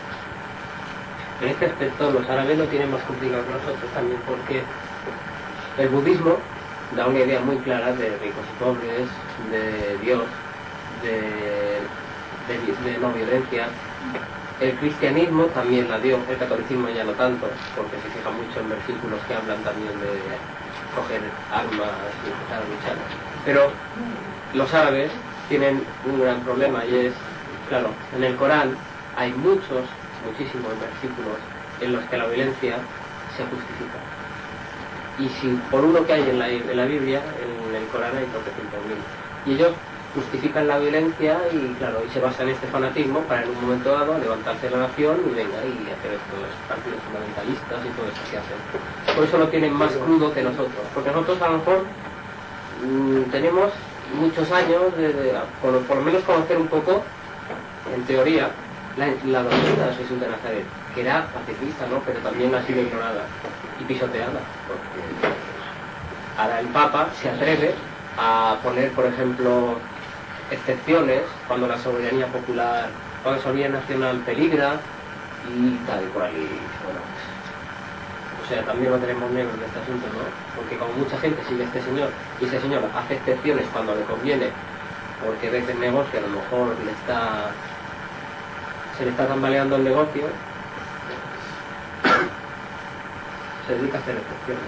En este aspecto los árabes lo tienen más complicado que nosotros también, porque el budismo da una idea muy clara de ricos y pobres, de Dios, de, de, de no violencia. El cristianismo también la dio, el catolicismo ya no tanto, porque se fija mucho en versículos que hablan también de coger armas y empezar a luchar. Pero los árabes tienen un gran problema y es, claro, en el Corán hay muchos muchísimos versículos en los que la violencia se justifica. Y si por uno que hay en la, en la Biblia, en el Corán hay trescientos mil. Y ellos justifican la violencia y claro, y se basan en este fanatismo para en un momento dado levantarse la nación y venga y hacer estos partidos fundamentalistas y todo eso que hacen. Por eso lo tienen más crudo que nosotros, porque nosotros a lo mejor mmm, tenemos muchos años de, de por, por lo menos conocer un poco, en teoría, La, la doctrina de Jesús de Nazaret, que era pacifista, ¿no? Pero también ha sido ignorada y pisoteada, porque ahora el Papa se atreve a poner, por ejemplo, excepciones cuando la soberanía popular, cuando la soberanía nacional peligra y tal y cual, y bueno, o sea, también lo tenemos negro en este asunto, ¿no? Porque como mucha gente sigue a este señor, y ese señor hace excepciones cuando le conviene, porque ve que el negocio a lo mejor le está... se le está tambaleando el negocio, se dedica a hacer excepciones.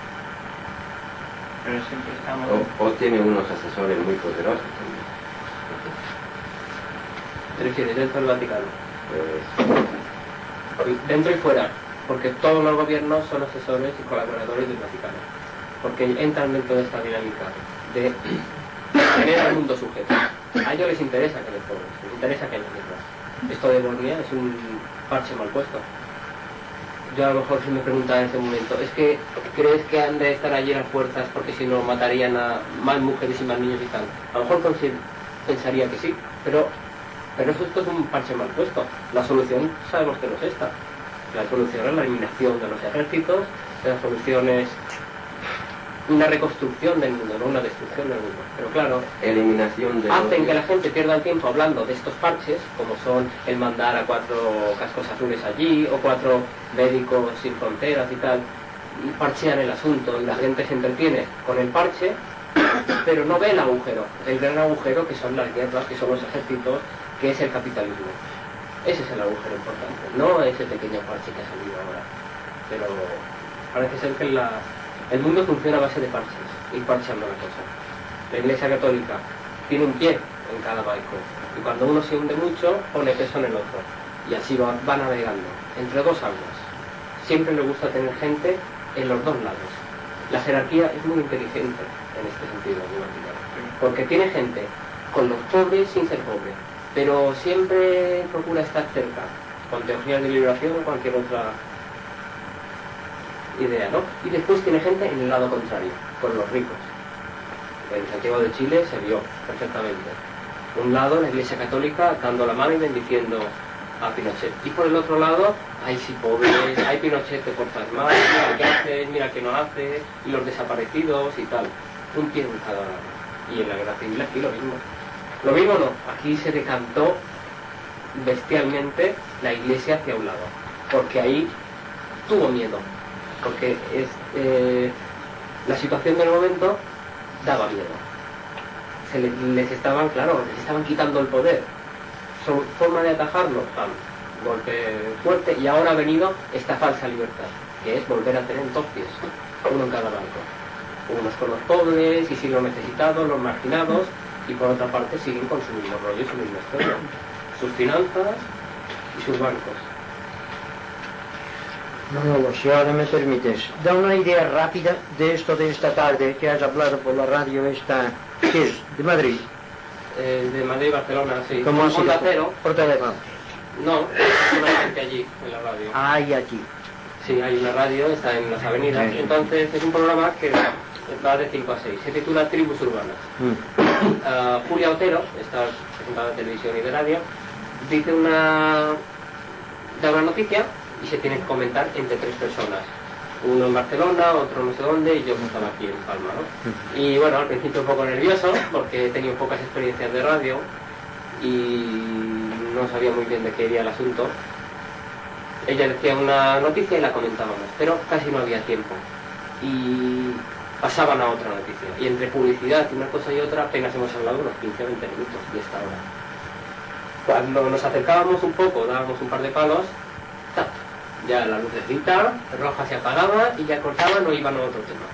Pero siempre estamos... O, o tiene unos asesores muy poderosos también. ¿Te refieres dentro del Vaticano? Pues, dentro y fuera, porque todos los gobiernos son asesores y colaboradores del Vaticano, porque entran dentro de esta dinámica de tener al mundo sujeto. A ellos les interesa que les pobres, les interesa que haya guerra. Esto de Bosnia es un parche mal puesto. Yo a lo mejor si me preguntaba en ese momento, ¿es que crees que han de estar allí las fuerzas porque si no matarían a más mujeres y más niños y tal? A lo mejor pensaría que sí, pero, pero eso esto es un parche mal puesto. La solución sabemos que no es esta. La solución es la eliminación de los ejércitos, la solución es una reconstrucción del mundo, no una destrucción del mundo. Pero claro, eliminación de hacen que la gente pierda el tiempo hablando de estos parches, como son el mandar a cuatro cascos azules allí, o cuatro médicos sin fronteras y tal, y parchean el asunto, y la gente se entretiene con el parche, pero no ve el agujero, el gran agujero que son las guerras, que son los ejércitos, que es el capitalismo. Ese es el agujero importante, no ese pequeño parche que ha salido ahora. Pero parece ser que la... el mundo funciona a base de parches, ir parchando la cosa. La Iglesia Católica tiene un pie en cada barco, y cuando uno se hunde mucho, pone peso en el otro, y así va, va navegando, entre dos aguas. Siempre le gusta tener gente en los dos lados. La jerarquía es muy inteligente en este sentido, porque tiene gente con los pobres sin ser pobre, pero siempre procura estar cerca, con teologías de liberación o cualquier otra idea, ¿no? Y después tiene gente en el lado contrario, con los ricos. En Santiago de Chile se vio perfectamente. Un lado, la Iglesia Católica dando la mano y bendiciendo a Pinochet. Y por el otro lado, hay sí pobres, hay Pinochet que portas mal, mira qué hace, mira qué no hace, y los desaparecidos y tal. Un pie en cada lado. Y en la guerra civil aquí lo mismo. Lo mismo no, aquí se decantó bestialmente la Iglesia hacia un lado, porque ahí tuvo miedo. Porque es, eh, la situación del momento daba miedo. Se les, les estaban, claro, les estaban quitando el poder. Su forma de atajarlo, pam, golpe fuerte, y ahora ha venido esta falsa libertad, que es volver a tener dos pies, uno en cada banco. Unos con los pobres y sin los necesitados, los marginados, y por otra parte siguen con su mismo rollo y su misma historia. Sus finanzas y sus bancos. Manolo, si ahora me permites, da una idea rápida de esto de esta tarde que has hablado por la radio esta, ¿qué es? ¿De Madrid? Eh, de Madrid y Barcelona, sí. ¿Cómo ha sido? Onda Cero. Por teléfono. No, es una gente allí, en la radio. Ah, y aquí. Sí, hay una radio, está en las avenidas. Sí. Entonces es un programa que va de cinco a seis. Se titula Tribus Urbanas. Mm. Uh, Julia Otero, está presentada de televisión y de radio, dice una... da una noticia y se tiene que comentar entre tres personas. Uno en Barcelona, otro no sé dónde, y yo estaba aquí en Palma, ¿no? Y bueno, al principio un poco nervioso, porque he tenido pocas experiencias de radio y no sabía muy bien de qué iría el asunto. Ella decía una noticia y la comentábamos, pero casi no había tiempo. Y pasaban a otra noticia. Y entre publicidad y una cosa y otra apenas hemos hablado unos quince o veinte minutos de esta hora. Cuando nos acercábamos un poco, dábamos un par de palos, ¡tap! Ya la lucecita roja se apagaba y ya cortaban o iban a otro tema.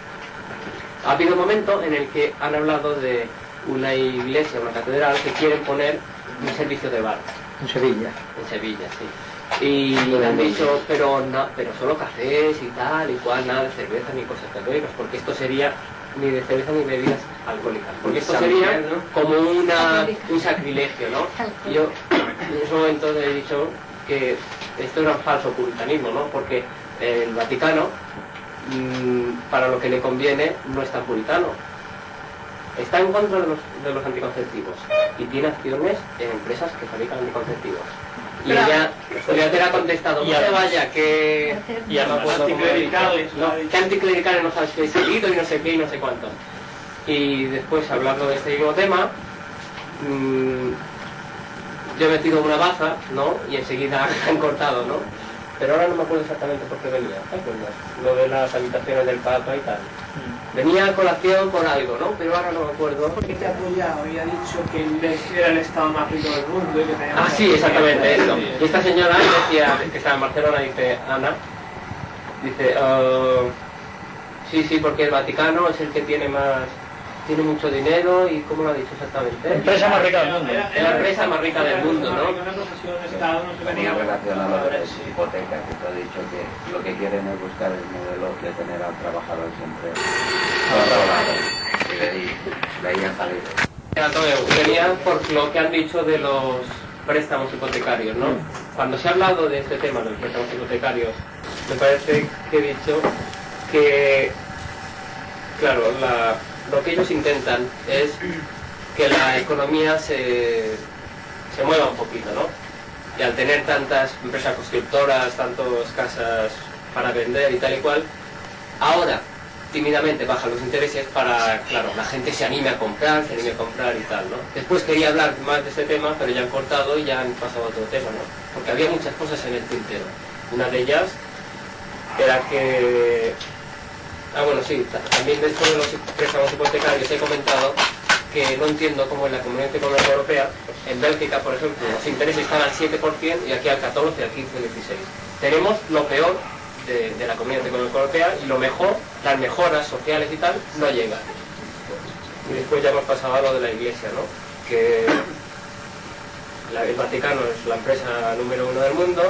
Ha habido un momento en el que han hablado de una iglesia, una catedral, que quieren poner un servicio de bar. En Sevilla. En Sevilla, sí. Y me han dicho, pero, na, pero solo cafés y tal, y cual, nada de cerveza ni cosas católicas, porque esto sería ni de cerveza ni bebidas alcohólicas, porque esto sería como una, un sacrilegio, ¿no? Y yo en ese momento he dicho que esto era un falso puritanismo, ¿no? Porque el Vaticano, mmm, para lo que le conviene, no es tan puritano. Está en contra de los, de los anticonceptivos y tiene acciones en empresas que fabrican anticonceptivos. Y Pero, ella, ella te ha contestado, no se vaya, que... Y a no me los acuerdo cómo lo ha dicho. anticlericales, No, que anticlericales nos han seguido y no sé qué y no sé cuánto. Y después, hablando de este mismo tema, mmm, yo he metido una baza, ¿no? Y enseguida han cortado, ¿no? Pero ahora no me acuerdo exactamente por qué venía, ¿te acuerdas? Lo de las habitaciones del Papa y tal. Venía a colación por algo, ¿no? Pero ahora no me acuerdo. Porque te ha apoyado y ha dicho que el México era el estado más rico del mundo y que tenía... Ah, sí, exactamente, eso. Y esta señora decía, que estaba en Barcelona, dice, Ana, dice, uh, sí, sí, porque el Vaticano es el que tiene más tiene mucho dinero y ¿cómo lo ha dicho exactamente? La empresa más rica del mundo. Es la empresa más rica del mundo, ¿no? Venía relacionado con las hipotecas, que tú has dicho que lo que quieren es buscar el modelo de tener al trabajador siempre controlado. Y de ahí, de ahí han salido. Venía por lo que han dicho de los préstamos hipotecarios, ¿no? Cuando se ha hablado de este tema de los préstamos hipotecarios, me parece que he dicho que, claro, la, lo que ellos intentan es que la economía se, se mueva un poquito, ¿no? Y al tener tantas empresas constructoras, tantas casas para vender y tal y cual, ahora tímidamente bajan los intereses para, claro, la gente se anime a comprar, se anime a comprar y tal, ¿no? Después quería hablar más de ese tema, pero ya han cortado y ya han pasado a otro tema, ¿no? Porque había muchas cosas en el tintero. Una de ellas era que... Ah, bueno, sí, también dentro de los préstamos hipotecarios he comentado que no entiendo cómo en la Comunidad Económica Europea, en Bélgica, por ejemplo, los intereses están al siete por ciento y aquí al catorce por ciento, al quince por ciento, dieciséis por ciento. Tenemos lo peor de, de la Comunidad Económica Europea y lo mejor, las mejoras sociales y tal, no llegan. Y después ya hemos pasado a lo de la Iglesia, ¿no? Que la, el Vaticano es la empresa número uno del mundo.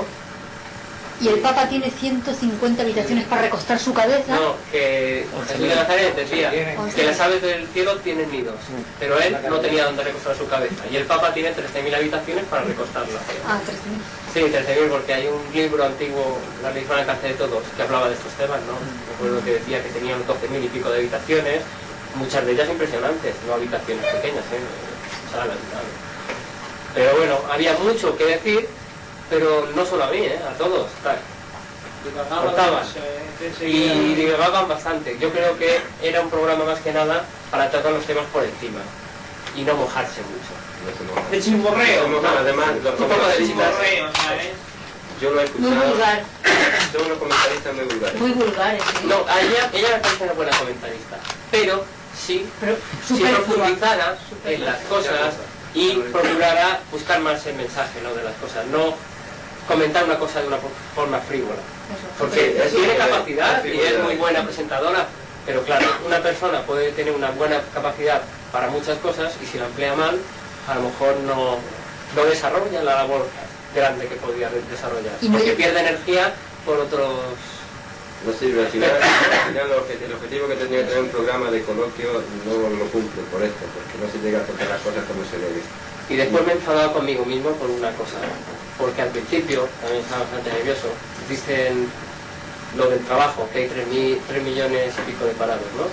¿Y el Papa tiene ciento cincuenta habitaciones para recostar su cabeza? No, que Jesús de Nazaret decía que las aves del cielo tienen nidos, pero él no tenía donde recostar su cabeza. Y el Papa tiene trece mil habitaciones para recostarla. Ah, trece mil. Sí, trece mil, porque hay un libro antiguo, La religión al alcance de todos, que hablaba de estos temas, ¿no? Recuerdo que decía que tenían doce mil y pico de habitaciones, muchas de ellas impresionantes, no habitaciones pequeñas, ¿eh? Salas y tal. Pero bueno, había mucho que decir, pero no solo a mí, ¿eh? A todos, tal. Cortaban. Y divagaban bastante. Yo creo que era un programa más que nada para tratar los temas por encima y no mojarse mucho. De chimborreo. No, además, los Un poco de chimborreo, ¿sabes? Yo lo he Muy escuchado. vulgar. Son unos comentaristas muy vulgares. Muy vulgares, ¿sí? No, a ella, ella me parece una buena comentarista, pero sí, Pero si superflua. profundizara en las cosas y procurara buscar más el mensaje, ¿no?, de las cosas, no comentar una cosa de una forma frívola, porque tiene capacidad y es muy buena presentadora, pero claro, una persona puede tener una buena capacidad para muchas cosas y si la emplea mal, a lo mejor no, no desarrolla la labor grande que podría desarrollar, porque pierde energía por otros... No sirve, al final, al final el objetivo que tenía que tener un programa de coloquio no lo cumple por esto, porque no se llega a tocar las cosas como se debe. Y después me he enfadado conmigo mismo por una cosa, porque al principio, también estaba bastante nervioso, dicen lo del trabajo, que hay tres millones y pico de parados, ¿no?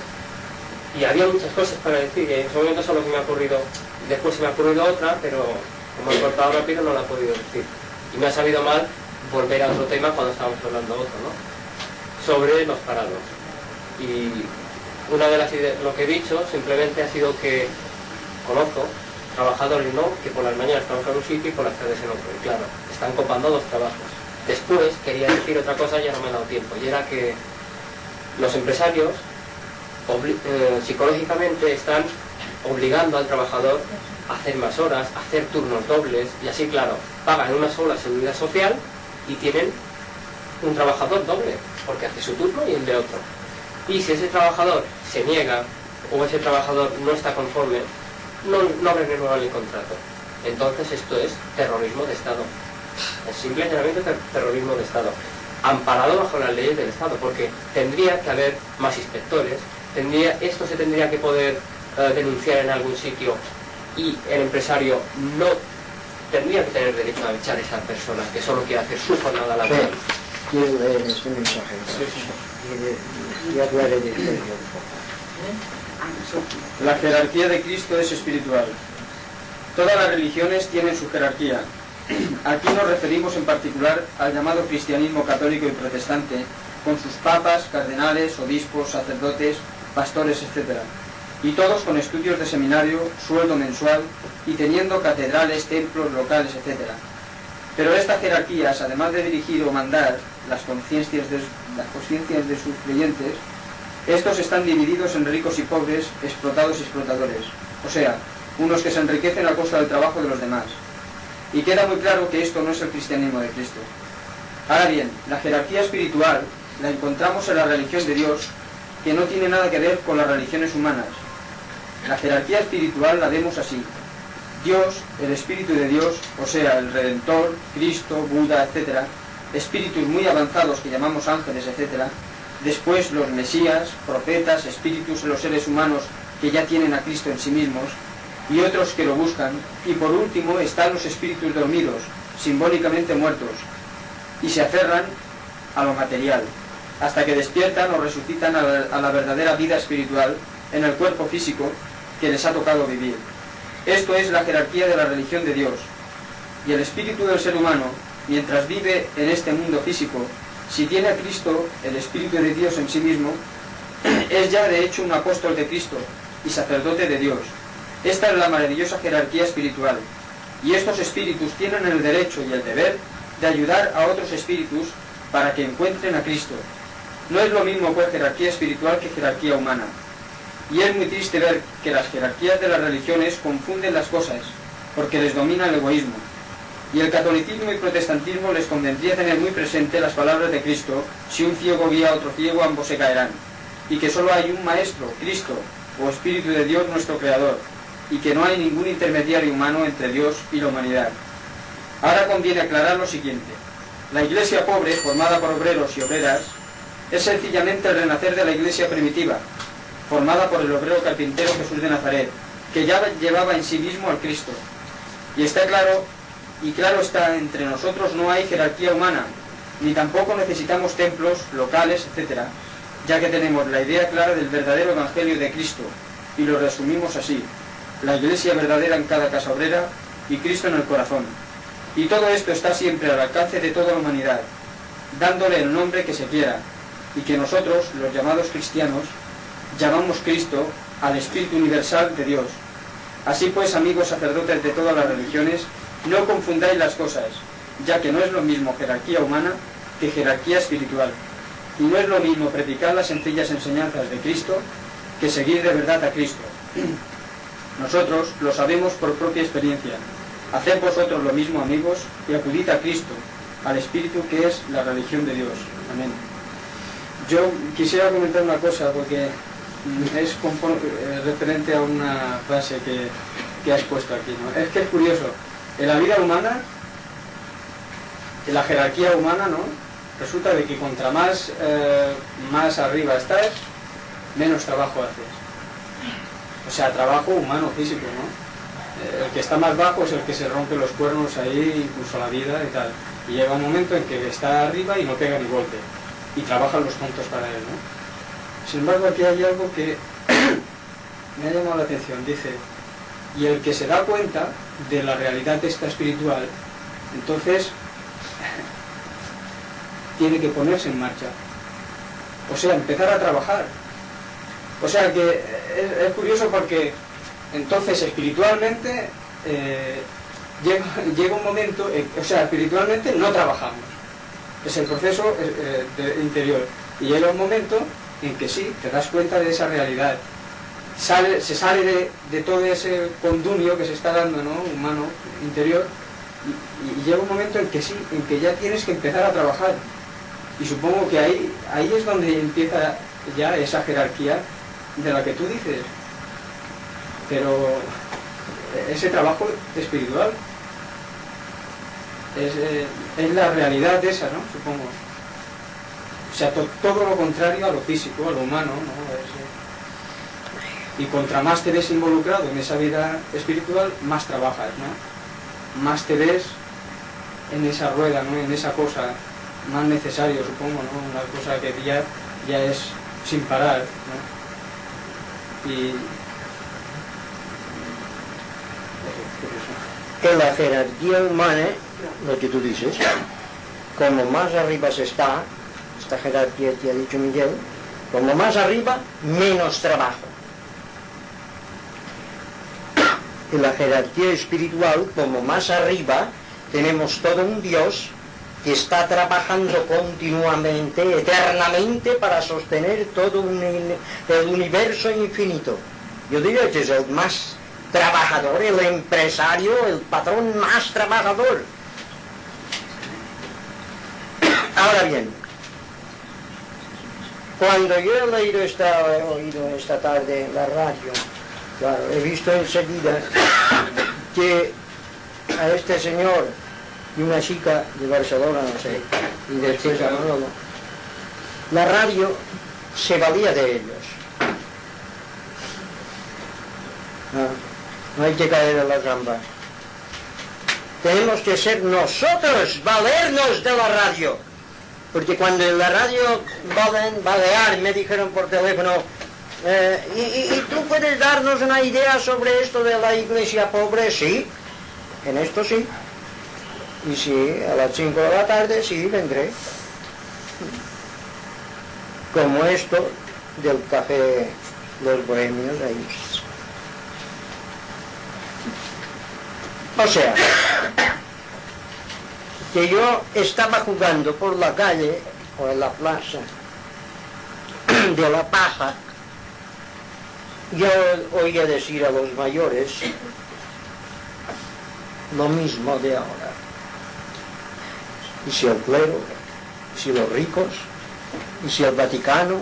Y había muchas cosas para decir, y en ese momento solo se me ha ocurrido, después se me ha ocurrido otra, pero como he cortado rápido no la he podido decir. Y me ha sabido mal volver a otro tema cuando estábamos hablando otro, ¿no? Sobre los parados. Y una de las ideas, lo que he dicho simplemente ha sido que conozco trabajadores, ¿no?, que por las mañanas trabajan en un sitio y por las tardes en otro, y claro, están copando dos trabajos. Después quería decir otra cosa y ya no me ha dado tiempo, y era que los empresarios eh, psicológicamente están obligando al trabajador a hacer más horas, a hacer turnos dobles, y así, claro, pagan una sola seguridad social y tienen un trabajador doble, porque hace su turno y el de otro. Y si ese trabajador se niega o ese trabajador no está conforme, no, no renuevan el contrato. Entonces esto es terrorismo de Estado. Es simple y llanamente ter terrorismo de Estado. Amparado bajo las leyes del Estado, porque tendría que haber más inspectores, tendría, esto se tendría que poder eh, denunciar en algún sitio y el empresario no tendría que tener derecho a echar a esa persona que solo quiere hacer su jornada laboral. Quiero leer este mensaje. Sí, sí. Y hablaré de ello un poco. La jerarquía de Cristo es espiritual. Todas las religiones tienen su jerarquía. Aquí nos referimos en particular al llamado cristianismo católico y protestante, con sus papas, cardenales, obispos, sacerdotes, pastores, etcétera. Y todos con estudios de seminario, sueldo mensual y teniendo catedrales, templos, locales, etcétera. Pero estas jerarquías, además de dirigir o mandar las conciencias de, las conciencias de sus creyentes, estos están divididos en ricos y pobres, explotados y explotadores, o sea, unos que se enriquecen a costa del trabajo de los demás. Y queda muy claro que esto no es el cristianismo de Cristo. Ahora bien, la jerarquía espiritual la encontramos en la religión de Dios, que no tiene nada que ver con las religiones humanas. La jerarquía espiritual la vemos así. Dios, el Espíritu de Dios, o sea, el Redentor, Cristo, Buda, etcétera, espíritus muy avanzados que llamamos ángeles, etcétera, después los Mesías, profetas, espíritus en los seres humanos que ya tienen a Cristo en sí mismos, y otros que lo buscan, y por último están los espíritus dormidos, simbólicamente muertos, y se aferran a lo material, hasta que despiertan o resucitan a la, a la verdadera vida espiritual en el cuerpo físico que les ha tocado vivir. Esto es la jerarquía de la religión de Dios. Y el espíritu del ser humano, mientras vive en este mundo físico, si tiene a Cristo, el Espíritu de Dios en sí mismo, es ya de hecho un apóstol de Cristo y sacerdote de Dios. Esta es la maravillosa jerarquía espiritual. Y estos espíritus tienen el derecho y el deber de ayudar a otros espíritus para que encuentren a Cristo. No es lo mismo pues jerarquía espiritual que jerarquía humana. Y es muy triste ver que las jerarquías de las religiones confunden las cosas, porque les domina el egoísmo. Y el catolicismo y protestantismo les convendría tener muy presente las palabras de Cristo: si un ciego guía a otro ciego, ambos se caerán. Y que solo hay un maestro, Cristo, o Espíritu de Dios, nuestro Creador, y que no hay ningún intermediario humano entre Dios y la humanidad. Ahora conviene aclarar lo siguiente. La iglesia pobre, formada por obreros y obreras, es sencillamente el renacer de la iglesia primitiva, formada por el obrero carpintero Jesús de Nazaret, que ya llevaba en sí mismo al Cristo. Y está claro, y claro está, entre nosotros no hay jerarquía humana, ni tampoco necesitamos templos, locales, etcétera, ya que tenemos la idea clara del verdadero evangelio de Cristo, y lo resumimos así: la iglesia verdadera en cada casa obrera y Cristo en el corazón. Y todo esto está siempre al alcance de toda la humanidad, dándole el nombre que se quiera, y que nosotros, los llamados cristianos, llamamos Cristo al Espíritu Universal de Dios. Así pues, amigos sacerdotes de todas las religiones, no confundáis las cosas, ya que no es lo mismo jerarquía humana que jerarquía espiritual. Y no es lo mismo predicar las sencillas enseñanzas de Cristo que seguir de verdad a Cristo. Nosotros lo sabemos por propia experiencia. Haced vosotros lo mismo, amigos, y acudid a Cristo, al Espíritu que es la religión de Dios. Amén. Yo quisiera comentar una cosa, porque es referente a una frase que, que has puesto aquí, ¿no? Es que es curioso, en la vida humana, en la jerarquía humana, ¿no?, resulta de que contra más, eh, más arriba estás, menos trabajo haces. O sea, trabajo humano, físico, ¿no? El que está más bajo es el que se rompe los cuernos ahí, incluso la vida y tal. Y llega un momento en que está arriba y no pega ni golpe. Y trabajan los tontos para él, ¿no? Sin embargo, aquí hay algo que me ha llamado la atención. Dice: y el que se da cuenta de la realidad esta espiritual, entonces tiene que ponerse en marcha. O sea, empezar a trabajar. O sea que es, es curioso, porque entonces espiritualmente eh, llega, llega un momento, eh, o sea, espiritualmente no trabajamos. Es el proceso eh, de, interior. Y llega un momento en que sí, te das cuenta de esa realidad. Sale, se sale de, de todo ese condumio que se está dando, ¿no?, humano, interior, y, y llega un momento en que sí, en que ya tienes que empezar a trabajar. Y supongo que ahí, ahí es donde empieza ya esa jerarquía de la que tú dices. Pero ese trabajo espiritual es, eh, es la realidad esa, ¿no?, supongo. O sea, to, todo lo contrario a lo físico, a lo humano, ¿no? Es, eh, y contra más te ves involucrado en esa vida espiritual, más trabajas, ¿no? Más te ves en esa rueda, ¿no?, en esa cosa, más necesario, supongo, ¿no?, una cosa que ya, ya es sin parar, ¿no? Y en la jerarquía humana, lo que tú dices, como más arriba se está, esta jerarquía que ha dicho Miguel, como más arriba, menos trabajo. En la jerarquía espiritual, como más arriba, tenemos todo un Dios que está trabajando continuamente, eternamente, para sostener todo un, el universo infinito. Yo diría que es el más trabajador, el empresario, el patrón más trabajador. Ahora bien, cuando yo he leído esta, he oído esta tarde en la radio Claro, he visto enseguida que a este señor y una chica de Barcelona, no sé, y después a Manolo, la radio se valía de ellos. No, no hay que caer en la trampa. Tenemos que ser nosotros, valernos de la radio. Porque cuando en la radio valen, balear, me dijeron por teléfono, eh, y, y, ¿y tú puedes darnos una idea sobre esto de la iglesia pobre? Sí, en esto sí. Y sí, a las cinco de la tarde sí, vendré. Como esto del café Los Bohemios ahí. O sea, que yo estaba jugando por la calle o en la plaza de La Paja, yo oía decir a los mayores lo mismo de ahora. Y si el clero, y si los ricos, y si el Vaticano.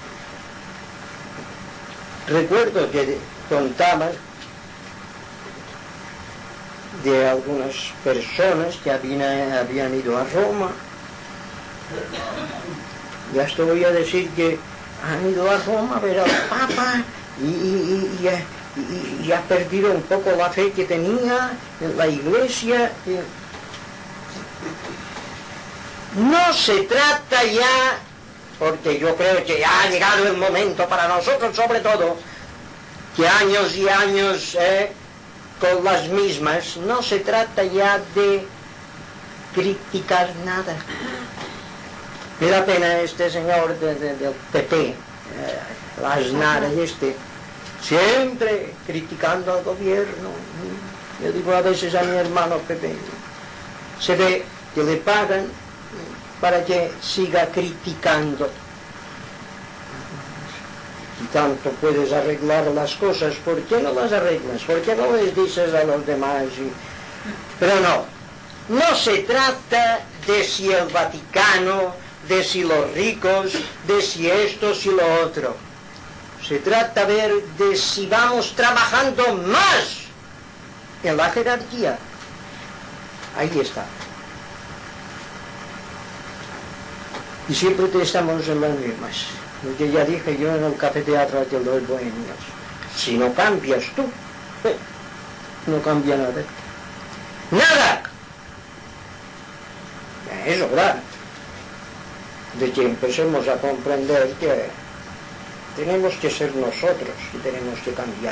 Recuerdo que contaban de algunas personas que habían, habían ido a Roma. Ya hasta voy a decir que han ido a Roma a ver al Papa y, y, y, y, y ha perdido un poco la fe que tenía en la iglesia. No se trata ya, porque yo creo que ya ha llegado el momento para nosotros sobre todo, que años y años eh, con las mismas, no se trata ya de criticar nada. Me da pena este señor del de, de P P, eh, Aznar y este, siempre criticando al gobierno. Yo digo a veces a mi hermano Pepe, se ve que le pagan para que siga criticando. Y tanto puedes arreglar las cosas, ¿por qué no las arreglas? ¿Por qué no les dices a los demás? Y... Pero no, no se trata de si el Vaticano, de si los ricos, de si esto, si lo otro. Se trata de ver de si vamos trabajando más en la jerarquía. Ahí está. Y siempre te estamos en las mismas. Lo que ya dije yo en el cafeteatro de Los Bohemios. Si no cambias tú, eh, no cambia nada. ¡Nada! Es hora de que empecemos a comprender que tenemos que ser nosotros y tenemos que cambiar.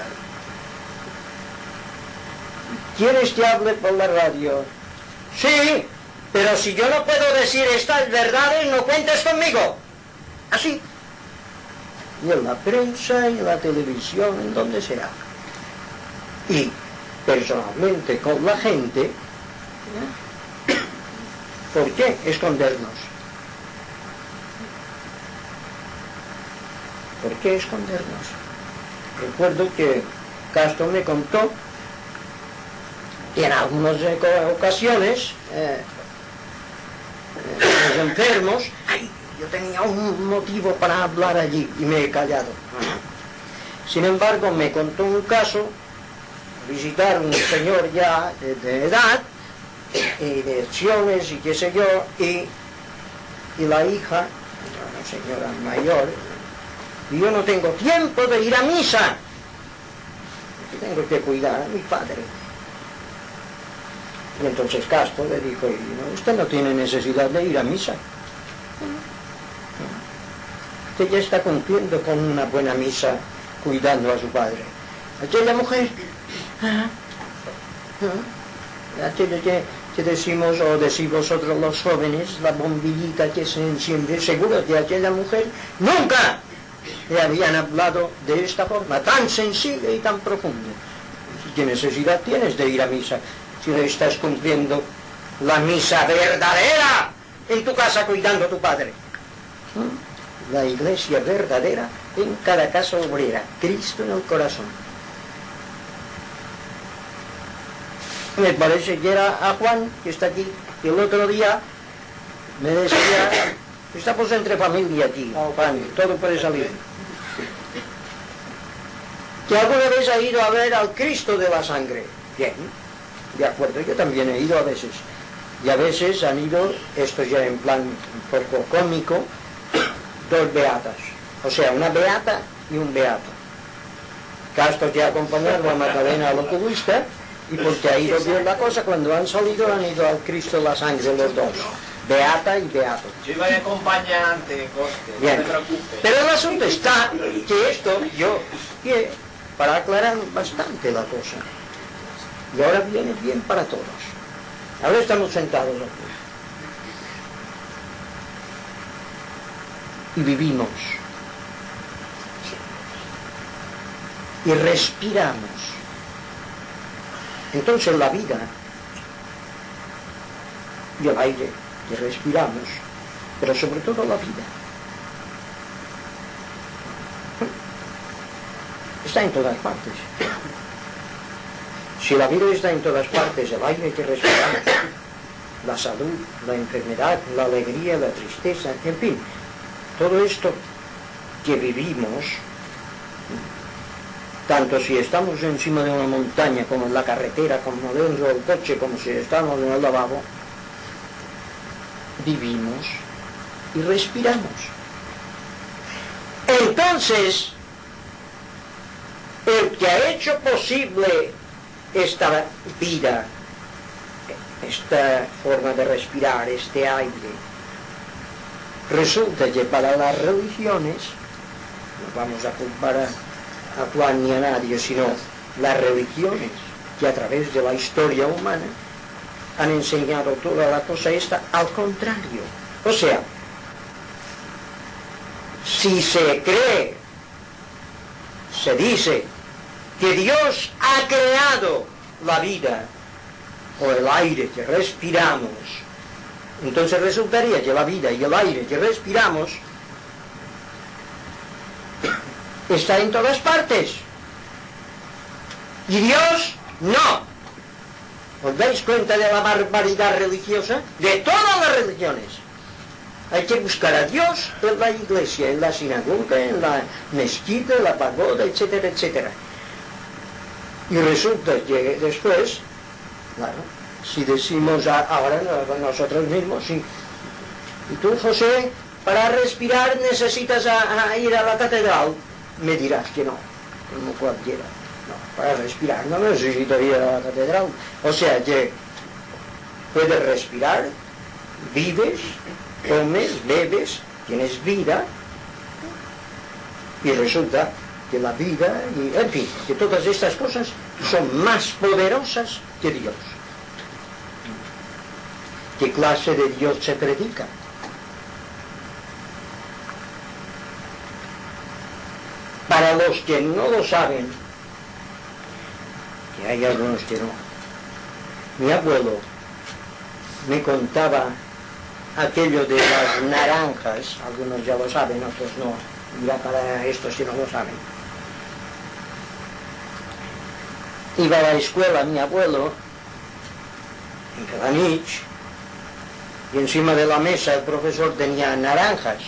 ¿Quieres que hable por la radio? Sí, pero si yo no puedo decir estas verdades, no cuentes conmigo. Así. Y en la prensa, en la televisión, en donde sea. Y personalmente con la gente, ¿eh? ¿Por qué escondernos? ¿Por qué escondernos? Recuerdo que Castro me contó que en algunas ocasiones eh, eh, los enfermos, ay, yo tenía un motivo para hablar allí y me he callado. Sin embargo, me contó un caso, visitar un señor ya de, de edad, y de acciones y qué sé yo, y, y la hija, una señora mayor, y yo no tengo tiempo de ir a misa, tengo que cuidar a mi padre. Y entonces Castro le dijo, no, usted no tiene necesidad de ir a misa. Usted ya está cumpliendo con una buena misa, cuidando a su padre. Aquella mujer, ¿ah? ¿Ah? aquella que, que decimos, o decís vosotros los jóvenes, la bombillita que se enciende, seguro que aquella mujer nunca le habían hablado de esta forma, tan sensible y tan profunda. ¿Qué necesidad tienes de ir a misa si le estás cumpliendo la misa verdadera en tu casa cuidando a tu padre? ¿Mm? La iglesia verdadera en cada casa obrera, Cristo en el corazón. Me parece que era a Juan, que está aquí, que el otro día me decía, estamos entre familia aquí, Juan, todo puede salir. que alguna vez ha ido a ver al Cristo de la sangre. Bien, de acuerdo, yo también he ido a veces. Y a veces han ido, esto ya en plan un poco cómico, dos beatas. O sea, una beata y un beato. Castos ya acompañaron a Magdalena al oculista, y porque ha ido bien la cosa, cuando han salido han ido al Cristo de la sangre los dos. Beata y beato. Yo iba de acompañante, Coste, bien. No te preocupes. Pero el asunto está que esto, yo, que para aclarar bastante la cosa, y ahora viene bien para todos. Ahora estamos sentados aquí. Y vivimos. Y respiramos. Entonces la vida y el aire que respiramos, pero sobre todo la vida, está en todas partes. Si la vida está en todas partes, el aire que respiramos, la salud, la enfermedad, la alegría, la tristeza, en fin, todo esto que vivimos, tanto si estamos encima de una montaña, como en la carretera, como dentro del coche, como si estamos en el lavabo, vivimos y respiramos. Entonces, el que ha hecho posible esta vida, esta forma de respirar, este aire, resulta que para las religiones, no vamos a culpar a, a Juan ni a nadie, sino las religiones que a través de la historia humana han enseñado toda la cosa esta al contrario. O sea, si se cree, se dice que Dios ha creado la vida o el aire que respiramos, entonces resultaría que la vida y el aire que respiramos está en todas partes. Y Dios no. ¿Os dais cuenta de la barbaridad religiosa? De todas las religiones. Hay que buscar a Dios en la iglesia, en la sinagoga, en la mezquita, en la pagoda, etcétera, etcétera. Y resulta que después, claro, si decimos a, ahora nosotros mismos, sí, y tú, José, para respirar necesitas a, a ir a la catedral, me dirás que no, como cualquiera. No, para respirar no necesito ir a la catedral. O sea que puedes respirar, vives, comes, bebes, tienes vida, y resulta que la vida, y en fin, que todas estas cosas son más poderosas que Dios. ¿Qué clase de Dios se predica? Para los que no lo saben, que hay algunos que no, mi abuelo me contaba aquello de las naranjas, algunos ya lo saben, otros no, ya para estos si no lo saben. Iba a la escuela mi abuelo, en cada noche, y encima de la mesa el profesor tenía naranjas.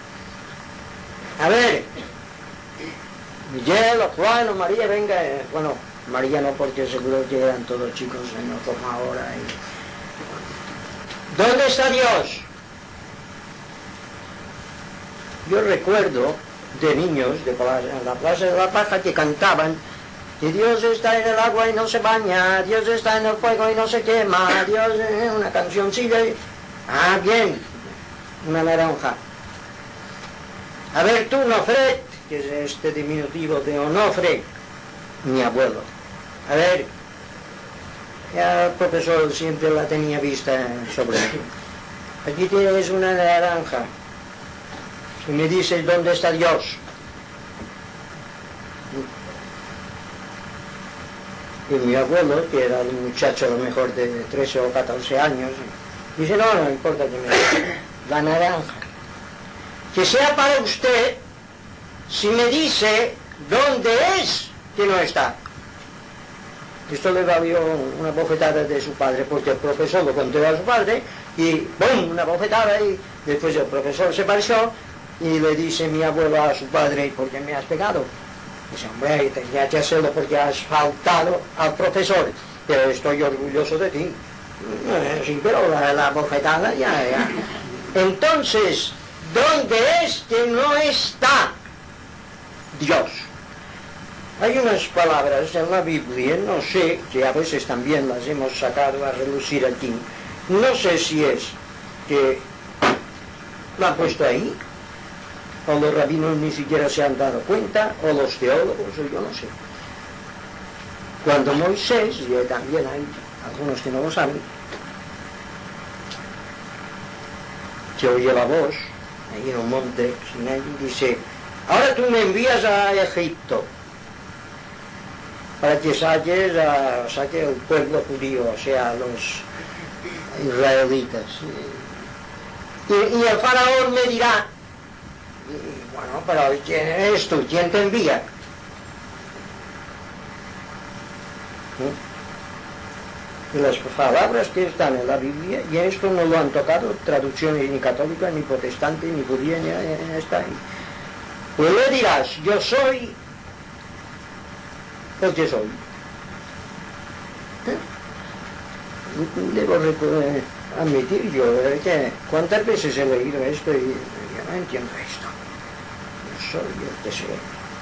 A ver, Miguel, o Juan, o María, venga, eh, bueno, María no, porque seguro que eran todos chicos, eh, no como ahora. Y... ¿Dónde está Dios? Yo recuerdo de niños de la Plaza de la Paja que cantaban que Dios está en el agua y no se baña, Dios está en el fuego y no se quema, Dios, eh, una cancioncilla y... Ah, bien, una naranja. A ver tú, Nofret, que es este diminutivo de Onofre, mi abuelo. A ver, ya el profesor siempre la tenía vista sobre mí. Aquí tienes una naranja. Y me dices, ¿dónde está Dios? Y mi abuelo, que era un muchacho a lo mejor de trece o catorce años, dice, no, no importa que me diga, la naranja. Que sea para usted si me dice dónde es que no está. Esto le valió una bofetada de su padre, porque el profesor lo contó a su padre, y ¡bum!, una bofetada, y después el profesor se marchó, y le dice mi abuelo a su padre, ¿por qué me has pegado? Dice, hombre, tenía que hacerlo porque has faltado al profesor, pero estoy orgulloso de ti. Eh, sí, pero la, la bofetada ya, ya. Entonces, ¿dónde es que no está Dios? Hay unas palabras en la Biblia, no sé, que a veces también las hemos sacado a relucir aquí, no sé si es que la han puesto ahí, o los rabinos ni siquiera se han dado cuenta, o los teólogos, o yo no sé. Cuando Moisés, y también hay algunos que no lo saben, que oye la voz, ahí en un monte, Sinaí, dice, ahora tú me envías a Egipto, para que saques a, saque al pueblo judío, o sea, a los israelitas. Y, y el faraón me dirá, y, bueno, pero ¿quién eres tú? ¿Quién te envía? ¿Mm? Y las palabras que están en la Biblia, y esto no lo han tocado traducciones ni católicas, ni protestantes, ni judías, ni, ni está ahí. Pues le dirás, yo soy el que soy. ¿Eh? Debo admitir yo que cuántas veces he leído esto y yo no entiendo esto. Yo soy el que soy.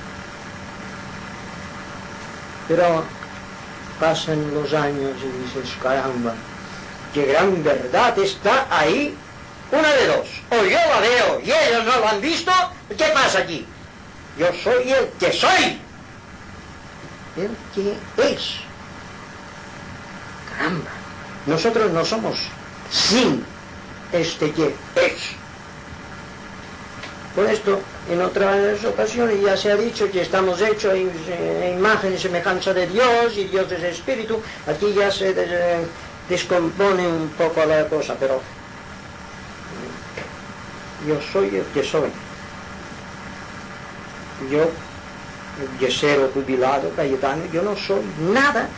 Pero pasan los años y dices, caramba, qué gran verdad está ahí. Una de dos, o yo la veo y ellos no la han visto, ¿qué pasa aquí? Yo soy el que soy. El que es. Caramba, nosotros no somos sin este que es. Por esto, en otras ocasiones ya se ha dicho que estamos hechos en imagen y semejanza de Dios, y Dios es espíritu. Aquí ya se des, descompone un poco la cosa, pero yo soy el que soy. Yo, el yesero jubilado, Cayetano, yo no soy nada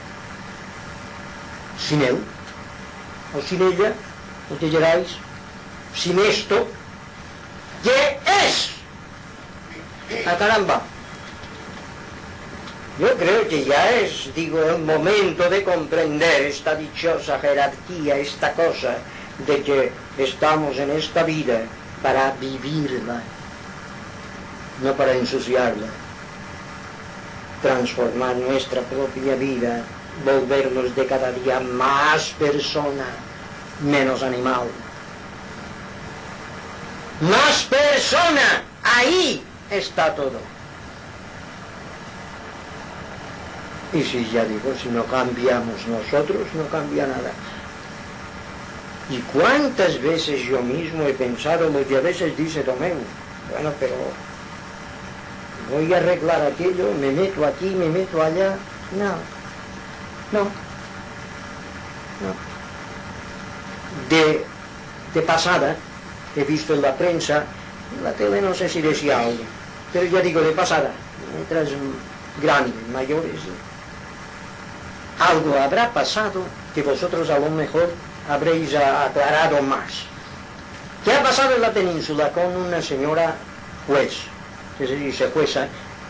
sin él, o sin ella, lo que queráis, sin esto, que es. ¡A caramba! Yo creo que ya es, digo, el momento de comprender esta dichosa jerarquía, esta cosa de que estamos en esta vida para vivirla, no para ensuciarla, transformar nuestra propia vida, volvernos de cada día más persona, menos animal. Más persona, ahí está todo. Y si ya digo, si no cambiamos nosotros, no cambia nada. Y cuántas veces yo mismo he pensado lo que a veces dice Tomeu, bueno, pero voy a arreglar aquello, me meto aquí, me meto allá. No, no, no. De, de pasada, he visto en la prensa, en la tele no sé si decía algo, pero ya digo de pasada, mientras grandes, mayores, algo habrá pasado que vosotros a lo mejor habréis aclarado más. ¿Qué ha pasado en la península con una señora juez, que se dice jueza,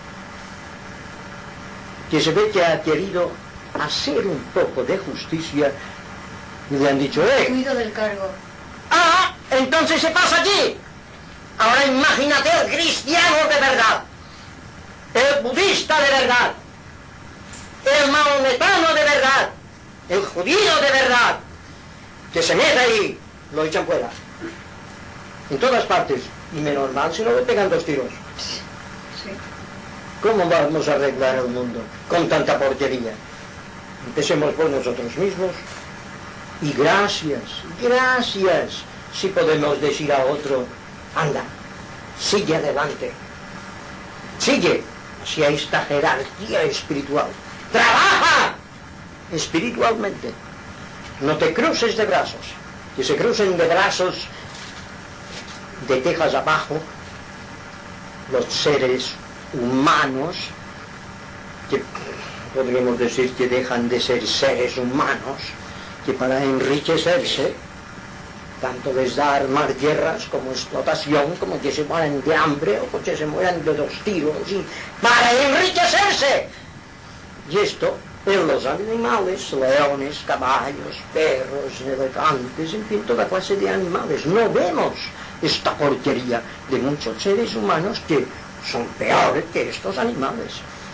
que se ve que ha querido hacer un poco de justicia y le han dicho, eh, Cuido del cargo. Ah, entonces se pasa aquí. Ahora imagínate el cristiano de verdad, el budista de verdad, el maometano de verdad, el judío de verdad, que se mete ahí, lo echan fuera. En todas partes. Y menos mal si no le pegan dos tiros. Sí. ¿Cómo vamos a arreglar el mundo con tanta porquería? Empecemos por nosotros mismos. Y gracias, gracias, si podemos decir a otro, anda, sigue adelante, sigue hacia esta jerarquía espiritual, trabaja espiritualmente, no te cruces de brazos, que se crucen de brazos de tejas abajo los seres humanos, que podríamos decir que dejan de ser seres humanos, que para enriquecerse tanto les da armar tierras como explotación, como que se mueran de hambre o que se mueran de dos tiros, y para enriquecerse. Y esto en los animales, leones, caballos, perros, elefantes, en fin, toda clase de animales. No vemos esta porquería de muchos seres humanos que son peores que estos animales.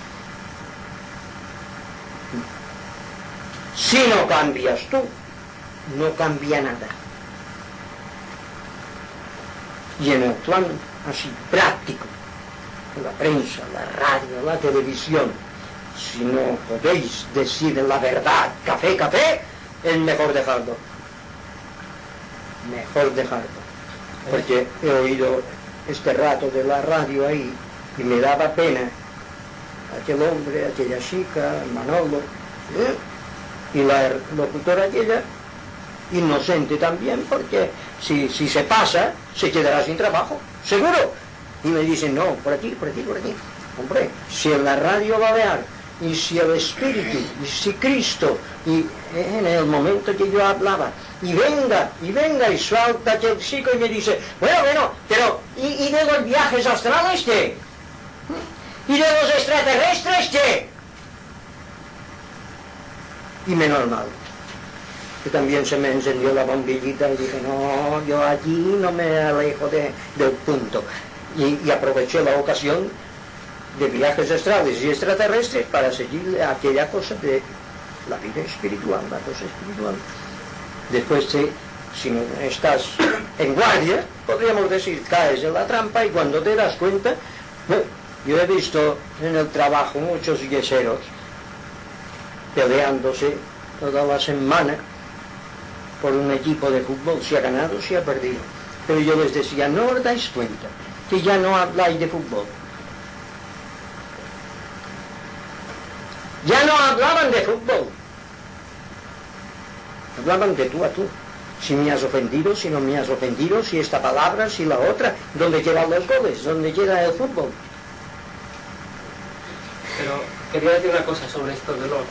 Si no cambias tú, no cambia nada. Y en el plan así práctico, la prensa, la radio, la televisión, si no podéis decir la verdad, café, café, es mejor dejarlo. Mejor dejarlo. Porque he oído este rato de la radio ahí y me daba pena aquel hombre, aquella chica, Manolo, ¿eh? Y la locutora aquella, inocente también, porque si, si se pasa, se quedará sin trabajo, seguro. Y me dicen, no, por aquí, por aquí, por aquí. Hombre, si en la radio balear, y si el Espíritu, y si Cristo, y en el momento que yo hablaba, y venga, y venga, y salta aquel chico y me dice, bueno, bueno, pero, ¿y, y de los viajes astrales qué? ¿Y de los extraterrestres qué? Y menos mal, que también se me encendió la bombillita y dije, no, yo allí no me alejo de, del punto. Y, y aproveché la ocasión de viajes astrales y extraterrestres para seguir aquella cosa de la vida espiritual, la cosa espiritual. Después, si, si no estás en guardia, podríamos decir, caes en la trampa y cuando te das cuenta, bueno, yo he visto en el trabajo muchos yeseros peleándose toda la semana por un equipo de fútbol, si ha ganado, si ha perdido. Pero yo les decía, no os dais cuenta que ya no habláis de fútbol. Ya no hablaban de fútbol. Hablaban de tú a tú. Si me has ofendido, si no me has ofendido, si esta palabra, si la otra, ¿dónde quedan los goles? ¿Dónde queda el fútbol? Pero quería decir una cosa sobre esto de los...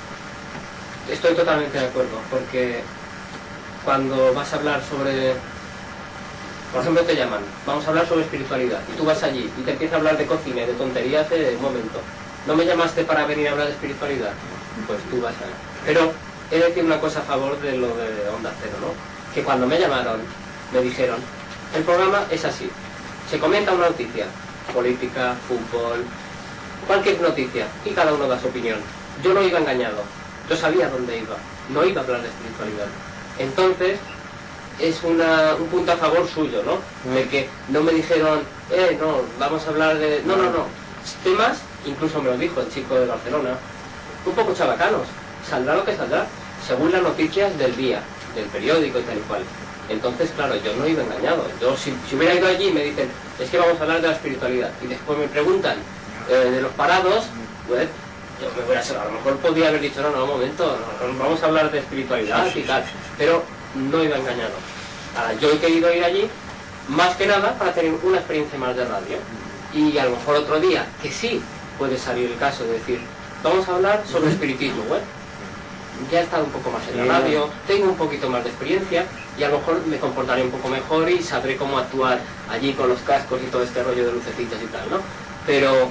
Estoy totalmente de acuerdo, porque cuando vas a hablar sobre... Por ejemplo, te llaman, vamos a hablar sobre espiritualidad, y tú vas allí y te empiezas a hablar de cocina y de tonterías de un momento. ¿No me llamaste para venir a hablar de espiritualidad? Pues tú vas a... Pero he de decir una cosa a favor de lo de Onda Cero, ¿no? Que cuando me llamaron, me dijeron, el programa es así, se comenta una noticia, política, fútbol, cualquier noticia, y cada uno da su opinión. Yo no iba engañado, yo sabía dónde iba, no iba a hablar de espiritualidad. Entonces, es una, un punto a favor suyo, ¿no? De que no me dijeron, eh, no, vamos a hablar de... No, no, no. Temas, incluso me lo dijo el chico de Barcelona, un poco chabacanos. Saldrá lo que saldrá, según las noticias del día, del periódico y tal y cual. Entonces, claro, yo no iba engañado. Yo, si, si hubiera ido allí y me dicen, es que vamos a hablar de la espiritualidad, y después me preguntan eh, de los parados, pues, yo me hubiera, a lo mejor podría haber dicho, no, no, un momento, no, no, vamos a hablar de espiritualidad y tal, pero no iba engañado. Ahora, yo he querido ir allí, más que nada, para tener una experiencia más de radio. Y a lo mejor otro día, que sí puede salir el caso de decir, vamos a hablar sobre espiritismo, bueno, ya he estado un poco más en la radio, tengo un poquito más de experiencia y a lo mejor me comportaré un poco mejor y sabré cómo actuar allí con los cascos y todo este rollo de lucecitas y tal, ¿no? Pero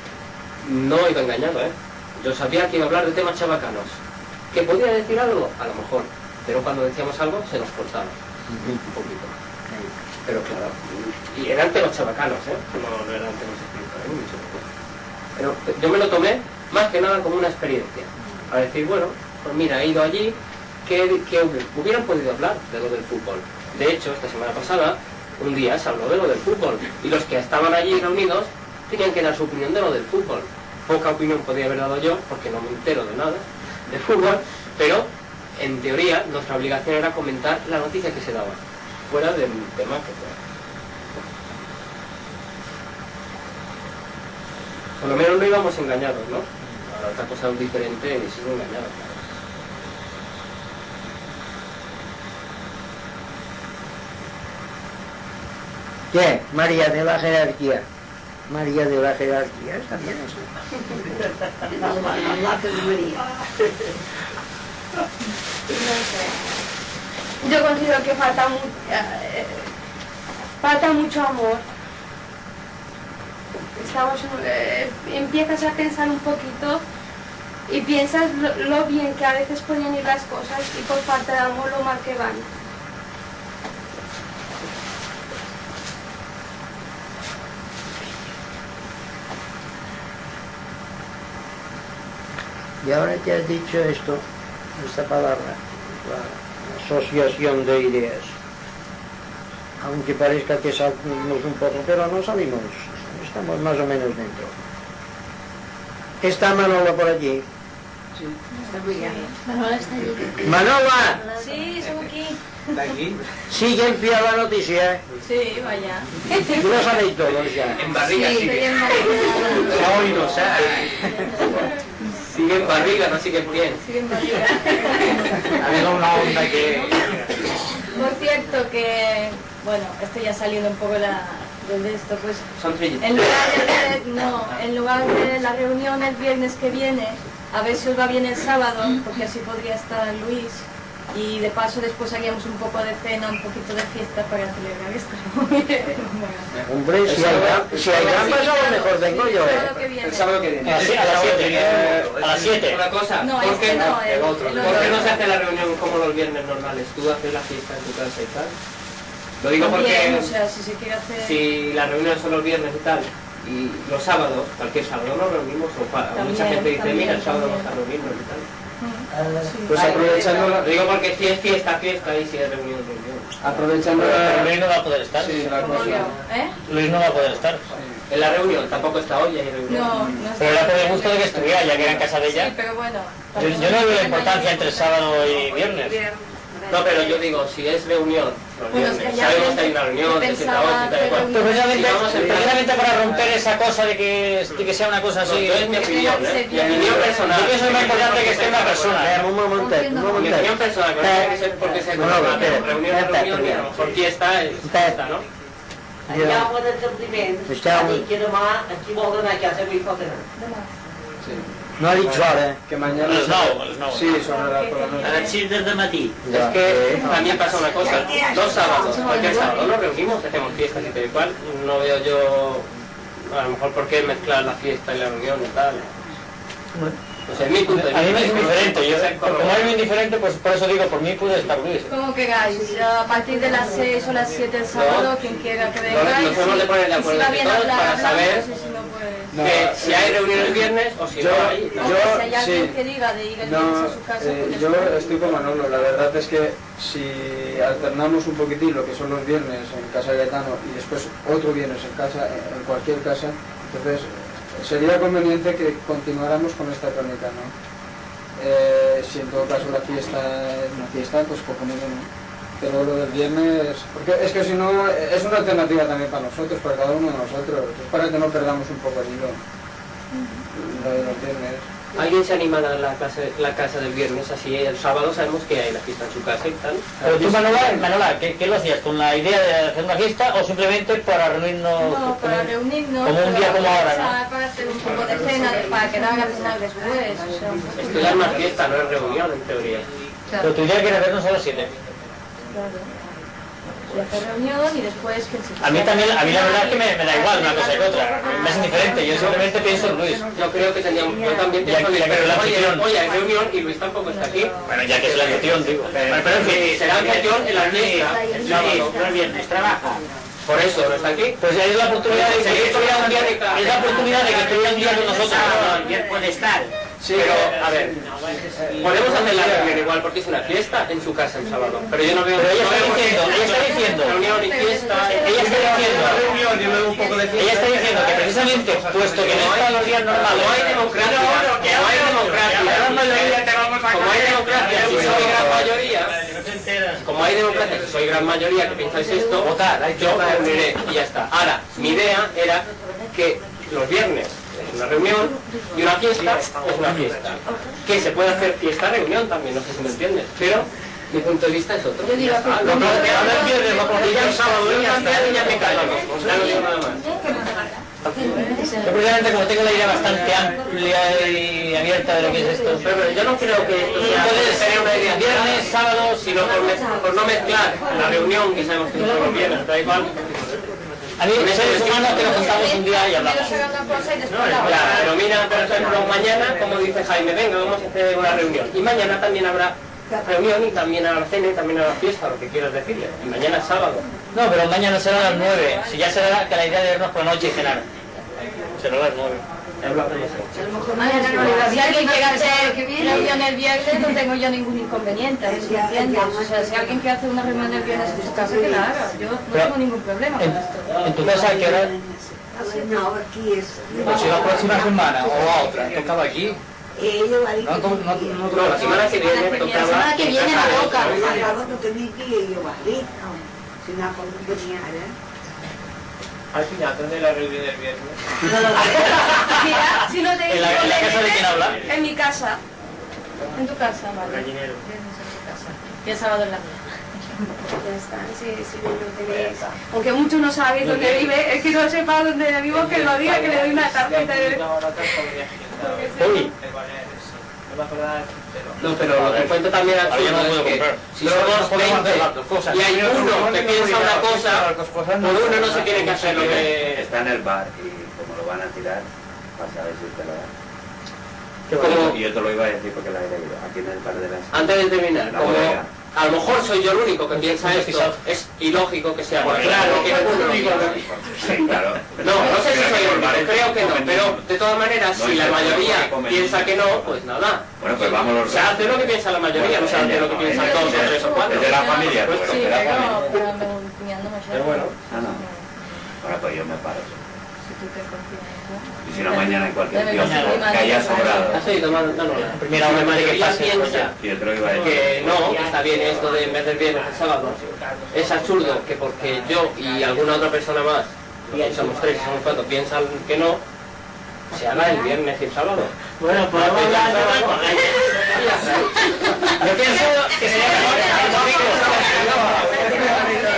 no iba engañado, ¿eh? Yo sabía que iba a hablar de temas chabacanos. ¿Que podía decir algo? A lo mejor. Pero cuando decíamos algo, se nos cortaba. Un poquito. Pero claro, y eran temas chabacanos, ¿eh? No, no eran temas espirituales, mucho mejor. Pero yo me lo tomé más que nada como una experiencia. A decir, bueno, pues mira, he ido allí, que, que hubieran podido hablar de lo del fútbol. De hecho, esta semana pasada, un día se habló de lo del fútbol. Y los que estaban allí reunidos tenían que dar su opinión de lo del fútbol. Poca opinión podía haber dado yo, porque no me entero de nada de fútbol, pero en teoría nuestra obligación era comentar la noticia que se daba, fuera del tema que fuera. Por lo menos no íbamos engañados, ¿no? Ahora otra cosa diferente es ir engañados, claro. ¿Qué? María de la jerarquía. María de la jerarquía, está bien eso. Hablaste de María. yo considero que falta, mu eh, falta mucho amor. Estamos, eh, empiezas a pensar un poquito y piensas lo, lo bien que a veces pueden ir las cosas y por falta de amor lo mal que van. Y ahora que has dicho esto, esta palabra, la asociación de ideas, aunque parezca que salimos un poco, pero no salimos, estamos más o menos dentro. ¿Está Manolo por allí? Sí, está muy bien. Manola está allí. ¡Manola! Sí, soy aquí. ¿Está aquí? ¿Sigue en pie la noticia? Sí, vaya. Tú lo sabéis todos ya. En barriga Sí, sigue. en barriga. Ya hoy no sabe. Sigue en barriga, no sigue en pie. Sigue en barriga. Ha habido una onda que... Por cierto que, bueno, esto ya saliendo un poco la, de esto, pues Son trillizos. en lugar de, no, en lugar de la reunión el viernes que viene, a ver si os va bien el sábado, porque así podría estar Luis, y de paso después haríamos un poco de cena, un poquito de fiesta para celebrar esto. Hombre, si hay, si hay gambas a lo mejor vengo yo, El ¿eh? sábado que viene. El sábado que viene. A las siete, a las siete. A las siete. Una cosa, No, ¿por este qué no, el- ¿por el qué otro. no se hace la reunión como los viernes normales? Tú haces la fiesta en tu casa y tal. Lo digo También, porque o sea, si se quiere hacer... si las reuniones son los viernes y tal, y los sábados, cualquier sábado nos reunimos, o pa- También, mucha gente dice, también, mira, el sábado vamos a también. reunirnos y tal. Pues aprovechando la, Lo digo porque si es fiesta, fiesta, y si es reunión, reunión. aprovechando Pero la, Luis no va a poder estar. sí, la ¿Cómo cosa. yo? ¿Eh? Luis no va a poder estar. En la reunión tampoco está hoy, hay reunión. No, no Pero le ha está. podido gusto de que estuviera, ya que era en casa de Sí, ella. pero bueno. Yo, yo no veo la importancia entre sábado y viernes. No, pero yo digo, si es reunión, los Bueno, es viernes, que ya sabemos ven- que hay una reunión, que de siete a ocho y tal y cual. pensaba que Precisamente, Si vamos en plan- precisamente para romper esa cosa de que, de que sea una cosa No, así. yo es mi opinión, ¿eh? Mi opinión personal. Yo pienso que es más importante que esté una persona. Eh, un momento, un Mi momento. opinión personal, que no tiene que ser porque sea No, no, personal, espera, reunión es espera, reunión y a lo mejor fiesta es fiesta, ¿no? Allà ho d'establiment, Estava- ha dit que demà aquí vol anar a casa, avui pot anar. Sí. No ha dicho ahora, ¿eh? Que mañana... A les nou, a les nou. Sí, sobre la por la noche. A les sis del matí. Es que también pasa una cosa, dos sábados, cualquier sábado nos reunimos, hacemos fiestas y tal y cual, no veo yo, a lo mejor por qué mezclar la fiesta y la reunión y tal. O sea, es mi punto de A mí me es vista. indiferente, yo, como es muy indiferente, pues por eso digo, por mí puede estar Luis. Como queráis, a partir de las seis o las siete el sábado, quien quiera que venga. Nos- nos hemos de poner de y acuerdo si va entre bien todos hablar, para hablamos, saber y si no, pues... No, Que si hay reunión el viernes o si Yo- no hay. O yo- que si hay alguien sí. que diga de ir el No, viernes a su casa, eh, pues yo ya está. estoy con Manolo, la verdad es que si alternamos un poquitín lo que son los viernes en casa de Gaetano y después otro viernes en casa, en cualquier casa, entonces sería conveniente que continuáramos con esta tónica, ¿no? Eh, si en todo caso la fiesta es una fiesta, pues cojonudo, ¿no? Pero lo del viernes, porque es que si no, es una alternativa también para nosotros, para cada uno de nosotros, es para que no perdamos un poco el hilo, lo de los viernes. ¿Alguien se anima a la casa, la casa del viernes? Así el sábado sabemos que hay la fiesta en su casa y tal. Pero tú, Manola, Manola, ¿qué, ¿qué lo hacías? ¿Con la idea de hacer una fiesta o simplemente para reunirnos? No, para como- reunirnos, como un día para como ahora, ¿no? conversar, para hacer un poco de cena, para quedar a cenar después, o sea, un poco. Esto ya es más fiesta, no es reunión en teoría. Pero tu idea quiere vernos a las siete. Claro. Y hacer reunión y después que se... A mí también, a mí la verdad es que me, me da igual una cosa que otra. Me es indiferente, yo simplemente pienso en Luis. Yo creo que teníamos, yo también Ya- pienso en ya que es la oye, anfitrión. oye, hay reunión y Luis tampoco está aquí. Bueno, ya que es la anfitrión, digo. Bueno, pero en fin, Será anfitrión en la fiesta, el sábado. No el viernes, trabaja. Por eso no está aquí. pues ya es la oportunidad de que estuviera un día, es la oportunidad de que estuviera un día con nosotros. Ah, bien puede estar. Sí, pero, a ver, podemos hacer la reunión igual porque es una fiesta en su casa el sábado. Pero yo no veo... Pero ella no está veo por qué diciendo, ella está diciendo, reunión y fiesta... ella está diciendo, reunión y luego un poco de ella está diciendo que precisamente, puesto que no están los días normales, Como hay democracia, como hay democracia, como hay democracia, si soy gran mayoría, como hay democracia, si soy gran mayoría que pensáis esto, yo me reuniré y ya está. Ahora, mi idea era que los viernes es una reunión y una fiesta es una fiesta. Que se puede hacer fiesta-reunión también, no sé si me entiendes, pero mi punto de vista es otro. Yo digo Ya está. que- Lo planteado el viernes, lo planteado el sábado y ya está, y ya me callo. Ya no digo nada más. Yo precisamente como tengo la idea bastante amplia y abierta de lo que es esto. Pero yo no creo que esto sea Puede ser una idea viernes, sábado, sino por, me- por no mezclar la reunión que sabemos que es los viernes, da igual. A mí, seres humanos que nos juntamos un día y hablamos. Claro, pero mira, por ejemplo, mañana, como dice Jaime, venga, vamos a hacer una reunión. Y mañana también habrá reunión y también habrá cena y también habrá fiesta, lo que quieras decirle. Y mañana es sábado. No, pero mañana será a las nueve. Si ya será que la idea de vernos por la noche y cenar. Será a las nueve. Si alguien quiere hacer reunión el viernes, no tengo yo ningún inconveniente, a ver si entiendes. O sea, si alguien quiere hacer una reunión el viernes en su casa, que la haga. Yo no tengo ningún problema con esto. ¿En tu casa qué hora? No, aquí es. Pues si la próxima semana o a otra, tocaba aquí. Ella va a No, no, no, No, la semana que viene La tocaba. semana que viene la toca. no tenía que ir, yo va a ir. Si no, como venía, ¿eh? Al final, ¿dónde la reunión del viernes? Mira, si no te ¿En la, en la casa de quién habla? en mi casa. En tu casa, vale. Gallinero. Y el sábado en la mía. Ya está, sí, sí, no tenéis. Aunque muchos no sabéis dónde vive, es que no sepa dónde vivo, que lo diga, que le doy una tarjeta de... Uy. No, pero lo que cuento también al Ahora ya no fondo puedo es que comprar. si Pero somos nos podemos hacer las dos veinte cosas. y hay uno que piensa una cosa, por uno no se tiene que hacer lo que... Está en el bar y como lo van a tirar, vas a ver si te lo dan. Como- Y yo te lo iba a decir porque la he leído. Aquí en el bar de las... Antes de terminar, La como bodega. a lo mejor soy yo el único que piensa esto, es ilógico que sea claro que uno. Sí, claro. No, no sé si soy el único, creo que no, pero de todas maneras, si la mayoría piensa que no, pues nada. Bueno, pues vamos los Se hace lo que piensa la mayoría, no se hace lo que piensan dos o tres o cuatro. Es de la familia, pues, Sí, de la pero, familia. pero mi cuñado no me Pero bueno. Ah, no. Bueno, pues yo me paro. Si tú te confías. Y si no, mañana en cualquier Ya me kiosco imagino, que haya mañana. sobrado. Ha seguido mal, no, no, la Primera hora la de que mayoría pase, piensa Y yo te lo iba a decir. que no, que está bien esto de en vez del viernes el sábado. Es absurdo que porque yo y alguna otra persona más, y somos tres, somos cuatro, piensan que no, se haga el viernes y el sábado. Bueno, podemos hablar de Yo pienso que sería mejor el domingo.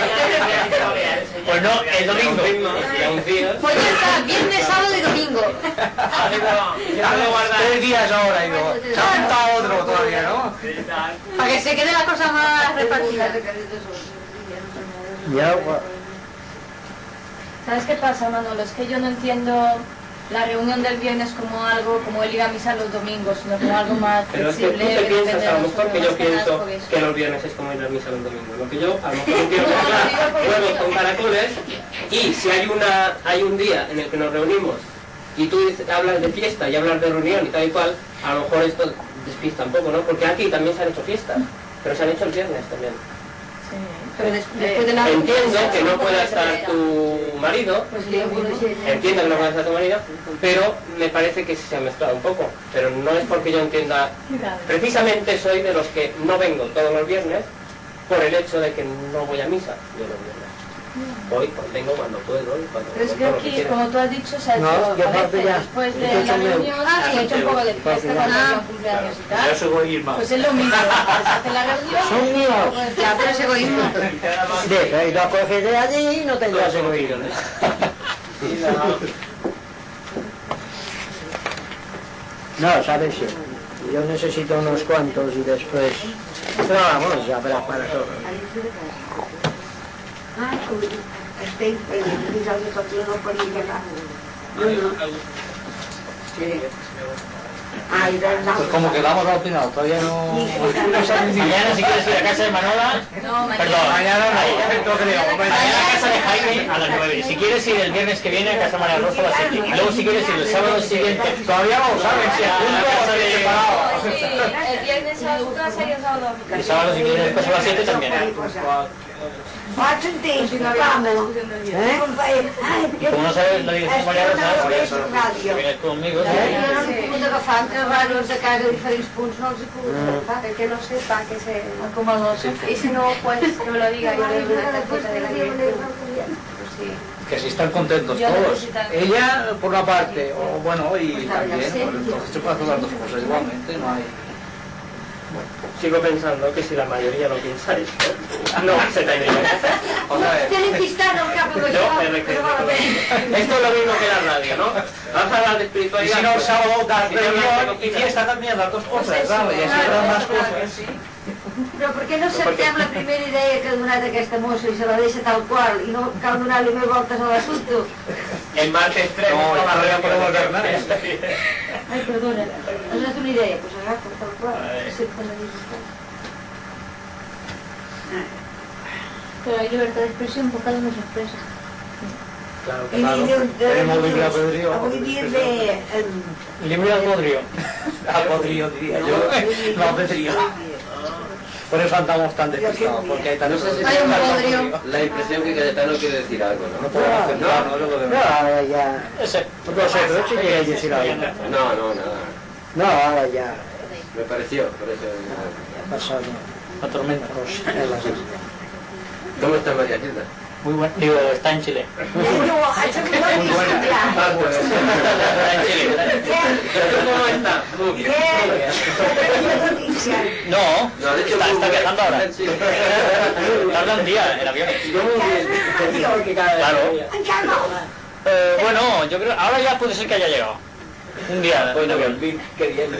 Pues no, el domingo. Pues ya está, viernes, sábado y domingo. Tres días ahora, digo. Se ha juntado otro todavía, ¿no? Para que se quede la cosa más repartida. Ya, gua- ¿Sabes qué pasa, Manolo? Es que yo no entiendo la reunión del viernes como algo, como el ir a misa los domingos, sino como algo más Pero es que tú flexible. te piensas, a lo mejor que yo más cenas, pienso porque es- que los viernes es como ir a misa los domingos. Lo que yo a lo mejor quiero mezclar huevos con caracoles y si hay una hay un día en el que nos reunimos y tú dices- hablas de fiesta y hablas de reunión y tal y cual, a lo mejor esto despista un poco, ¿no? Porque aquí también se han hecho fiestas, pero se han hecho el viernes también. Sí, pero des- después de la Entiendo que no pueda estar tu marido, Pues sí, bueno, entiendo que no pueda estar tu marido, pero me parece que se ha mezclado un poco. Pero no es porque yo entienda. Precisamente soy de los que no vengo todos los viernes por el hecho de que no voy a misa yo los viernes. Voy, pues vengo cuando puedo y cuando Pero es que cuando lo aquí, quiera. como tú has dicho, se ha hecho No, yo a parte veces, ya. después de Yo la también. reunión, se ha hecho un poco de fiesta cuando Ah. había cumpleaños y tal. Yo soy ir más. Pues es lo mismo, se hace la reunión. Son y míos. un poco de Ya, pero es egoísmo. Deja y lo coges de allí y no tendrás egoísmo. No, sabes, yo necesito unos cuantos y después... Pero vamos, ya habrá para todo. Ah, como estem fent nosaltres el que no podíem llegar. No, no. Sí. Ah, i de Pues como quedamos al final, todavía no... Mañana si quieres ir a casa de Manola... No, mañana. Perdón, mañana no. Mañana a casa de Jaime a las nueve. Si quieres ir el viernes que viene a casa de María Rosa a las siete. Y luego si quieres ir el sábado siguiente... Todavía no lo saben, si a la casa de... Sí, el viernes a tu casa y el sábado a mi casa. El sábado si quieres después a las siete también. Faig un temps, vamos. Eh? Y como no sabes la dirección de María Rosa, Ràdio. vienes conmigo. Jo no he pogut agafar entre ràdios de casa a diferents punts, no els he pogut agafar. El que no sepa que se... Como dos. Y si no, pues que me lo diga, yo le doy una tarjeta de la dirección. Pues sí. Que si están contentos Yo todos. necesito también. Ella por una parte, o bueno, y también, pues entonces se puede hacer las dos cosas igualmente, no hay... Sigo pensando que si la mayoría lo pensáis, no, no se tendría que hacer. Otra vez. No, esto es lo mismo que la radio, ¿no? Vamos a hablar de espiritualidad. Y si no, el sábado da reunión y fiesta también, las dos cosas, ¿sabes? Y así habrá más cosas. Però per què no acceptem la primera idea que ha donat aquesta mossa i se la deixa tal qual i no cal donar-li més voltes a l'assumpte? El martes tres no, no la rea por gobernar. Ai, perdona, has donat una idea, doncs agafa tal qual, accepta la llibertat. Pero hay libertad de expresión porque cada uno se expresa. Claro, claro. Tenemos libre albedrío. Avui dia de... Libre albedrío. Albedrío diría yo. No albedrío. Por eso andamos tan despistados, porque hay tantos... No sé si hay un albedrío. La impresión que Cayetano quiere decir algo, ¿no? No puedo hacer nada, no, luego de... No, ahora ya... Ese. No sé, pero sí quería decir algo. No, no, nada. No, ahora ya... Me pareció, por eso... Ha pasado la tormenta. ¿Cómo está María Gilda? Muy bueno. Digo, está en Chile. Muy buena. Está en Chile. ¿Cómo está? Muy bien. No, no está, está viajando ahora. Tarda un día el avión. Claro. Eh, bueno, yo creo, ahora ya puede ser que haya llegado. Un día en avión. Qué bien.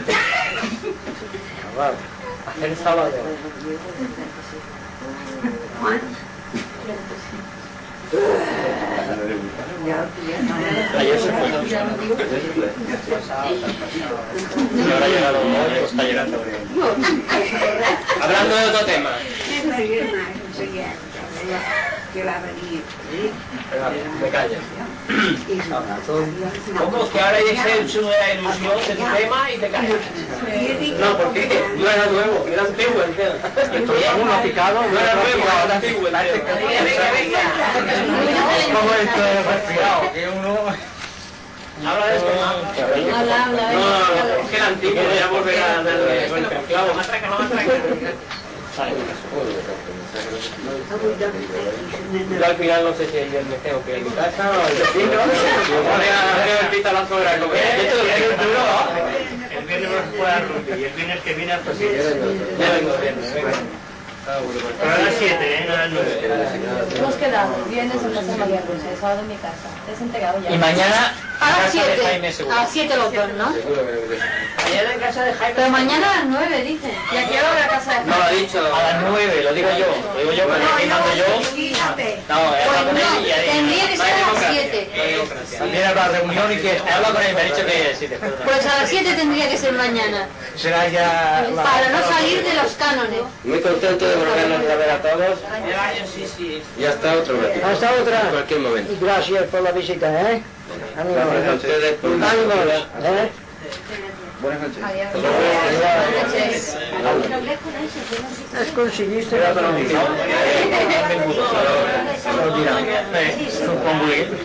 Hacer sábado. Ayer se fue. Y ahora ha llegado hoy o está llegando. Hablando de otro tema. Que va a venir. Me callas. ¿Cómo? Que ahora ya se hecho una ilusión de tu tema y te callas. No, porque no era nuevo, era antiguo el tema. Entonces uno picado, no era nuevo, era antiguo. Como esto es resfriado, que uno... Habla de esto. Habla, habla. No, no, no, es que era antiguo, ya volverá a darle vuelta. Claro, más tranca, más tranca. Yo al final no sé si ayer me tengo que ir a mi casa o el vecino. Yo invito a la suegra a comer. El viernes no se puede dar rumbi y el viernes que viene hasta sí. Ya vengo el viernes, venga. Pero a las siete, ¿eh? No a las nueve. Hemos quedado viernes en casa de María Rosa, el sábado en mi casa. ¿Te has enterado ya? Y mañana A las casa de siete. Jaime seguro. A las siete los dos, ¿no? Mañana en casa de Jaime. Pero mañana a las nueve, dicen. ¿Y a qué hora la casa de No lo ha dicho. A las nueve, lo digo yo. Lo digo yo porque aquí mando yo. No, he hablado con él y ahí. Tendría que ser a las siete. También habrá reunión y que... He hablado con él y me ha dicho que sí. Pues a las siete tendría que ser mañana. Será ya... Para no salir de los cánones. Muy contento de volvernos a ver a todos. Sí, sí. Y hasta otro ratito. Hasta otra. En cualquier momento. Y gracias por la visita, ¿eh? Gracias a ustedes por la Ánimos, ¿eh? Buenas noches. Has conseguiste la transmisión. Supongo que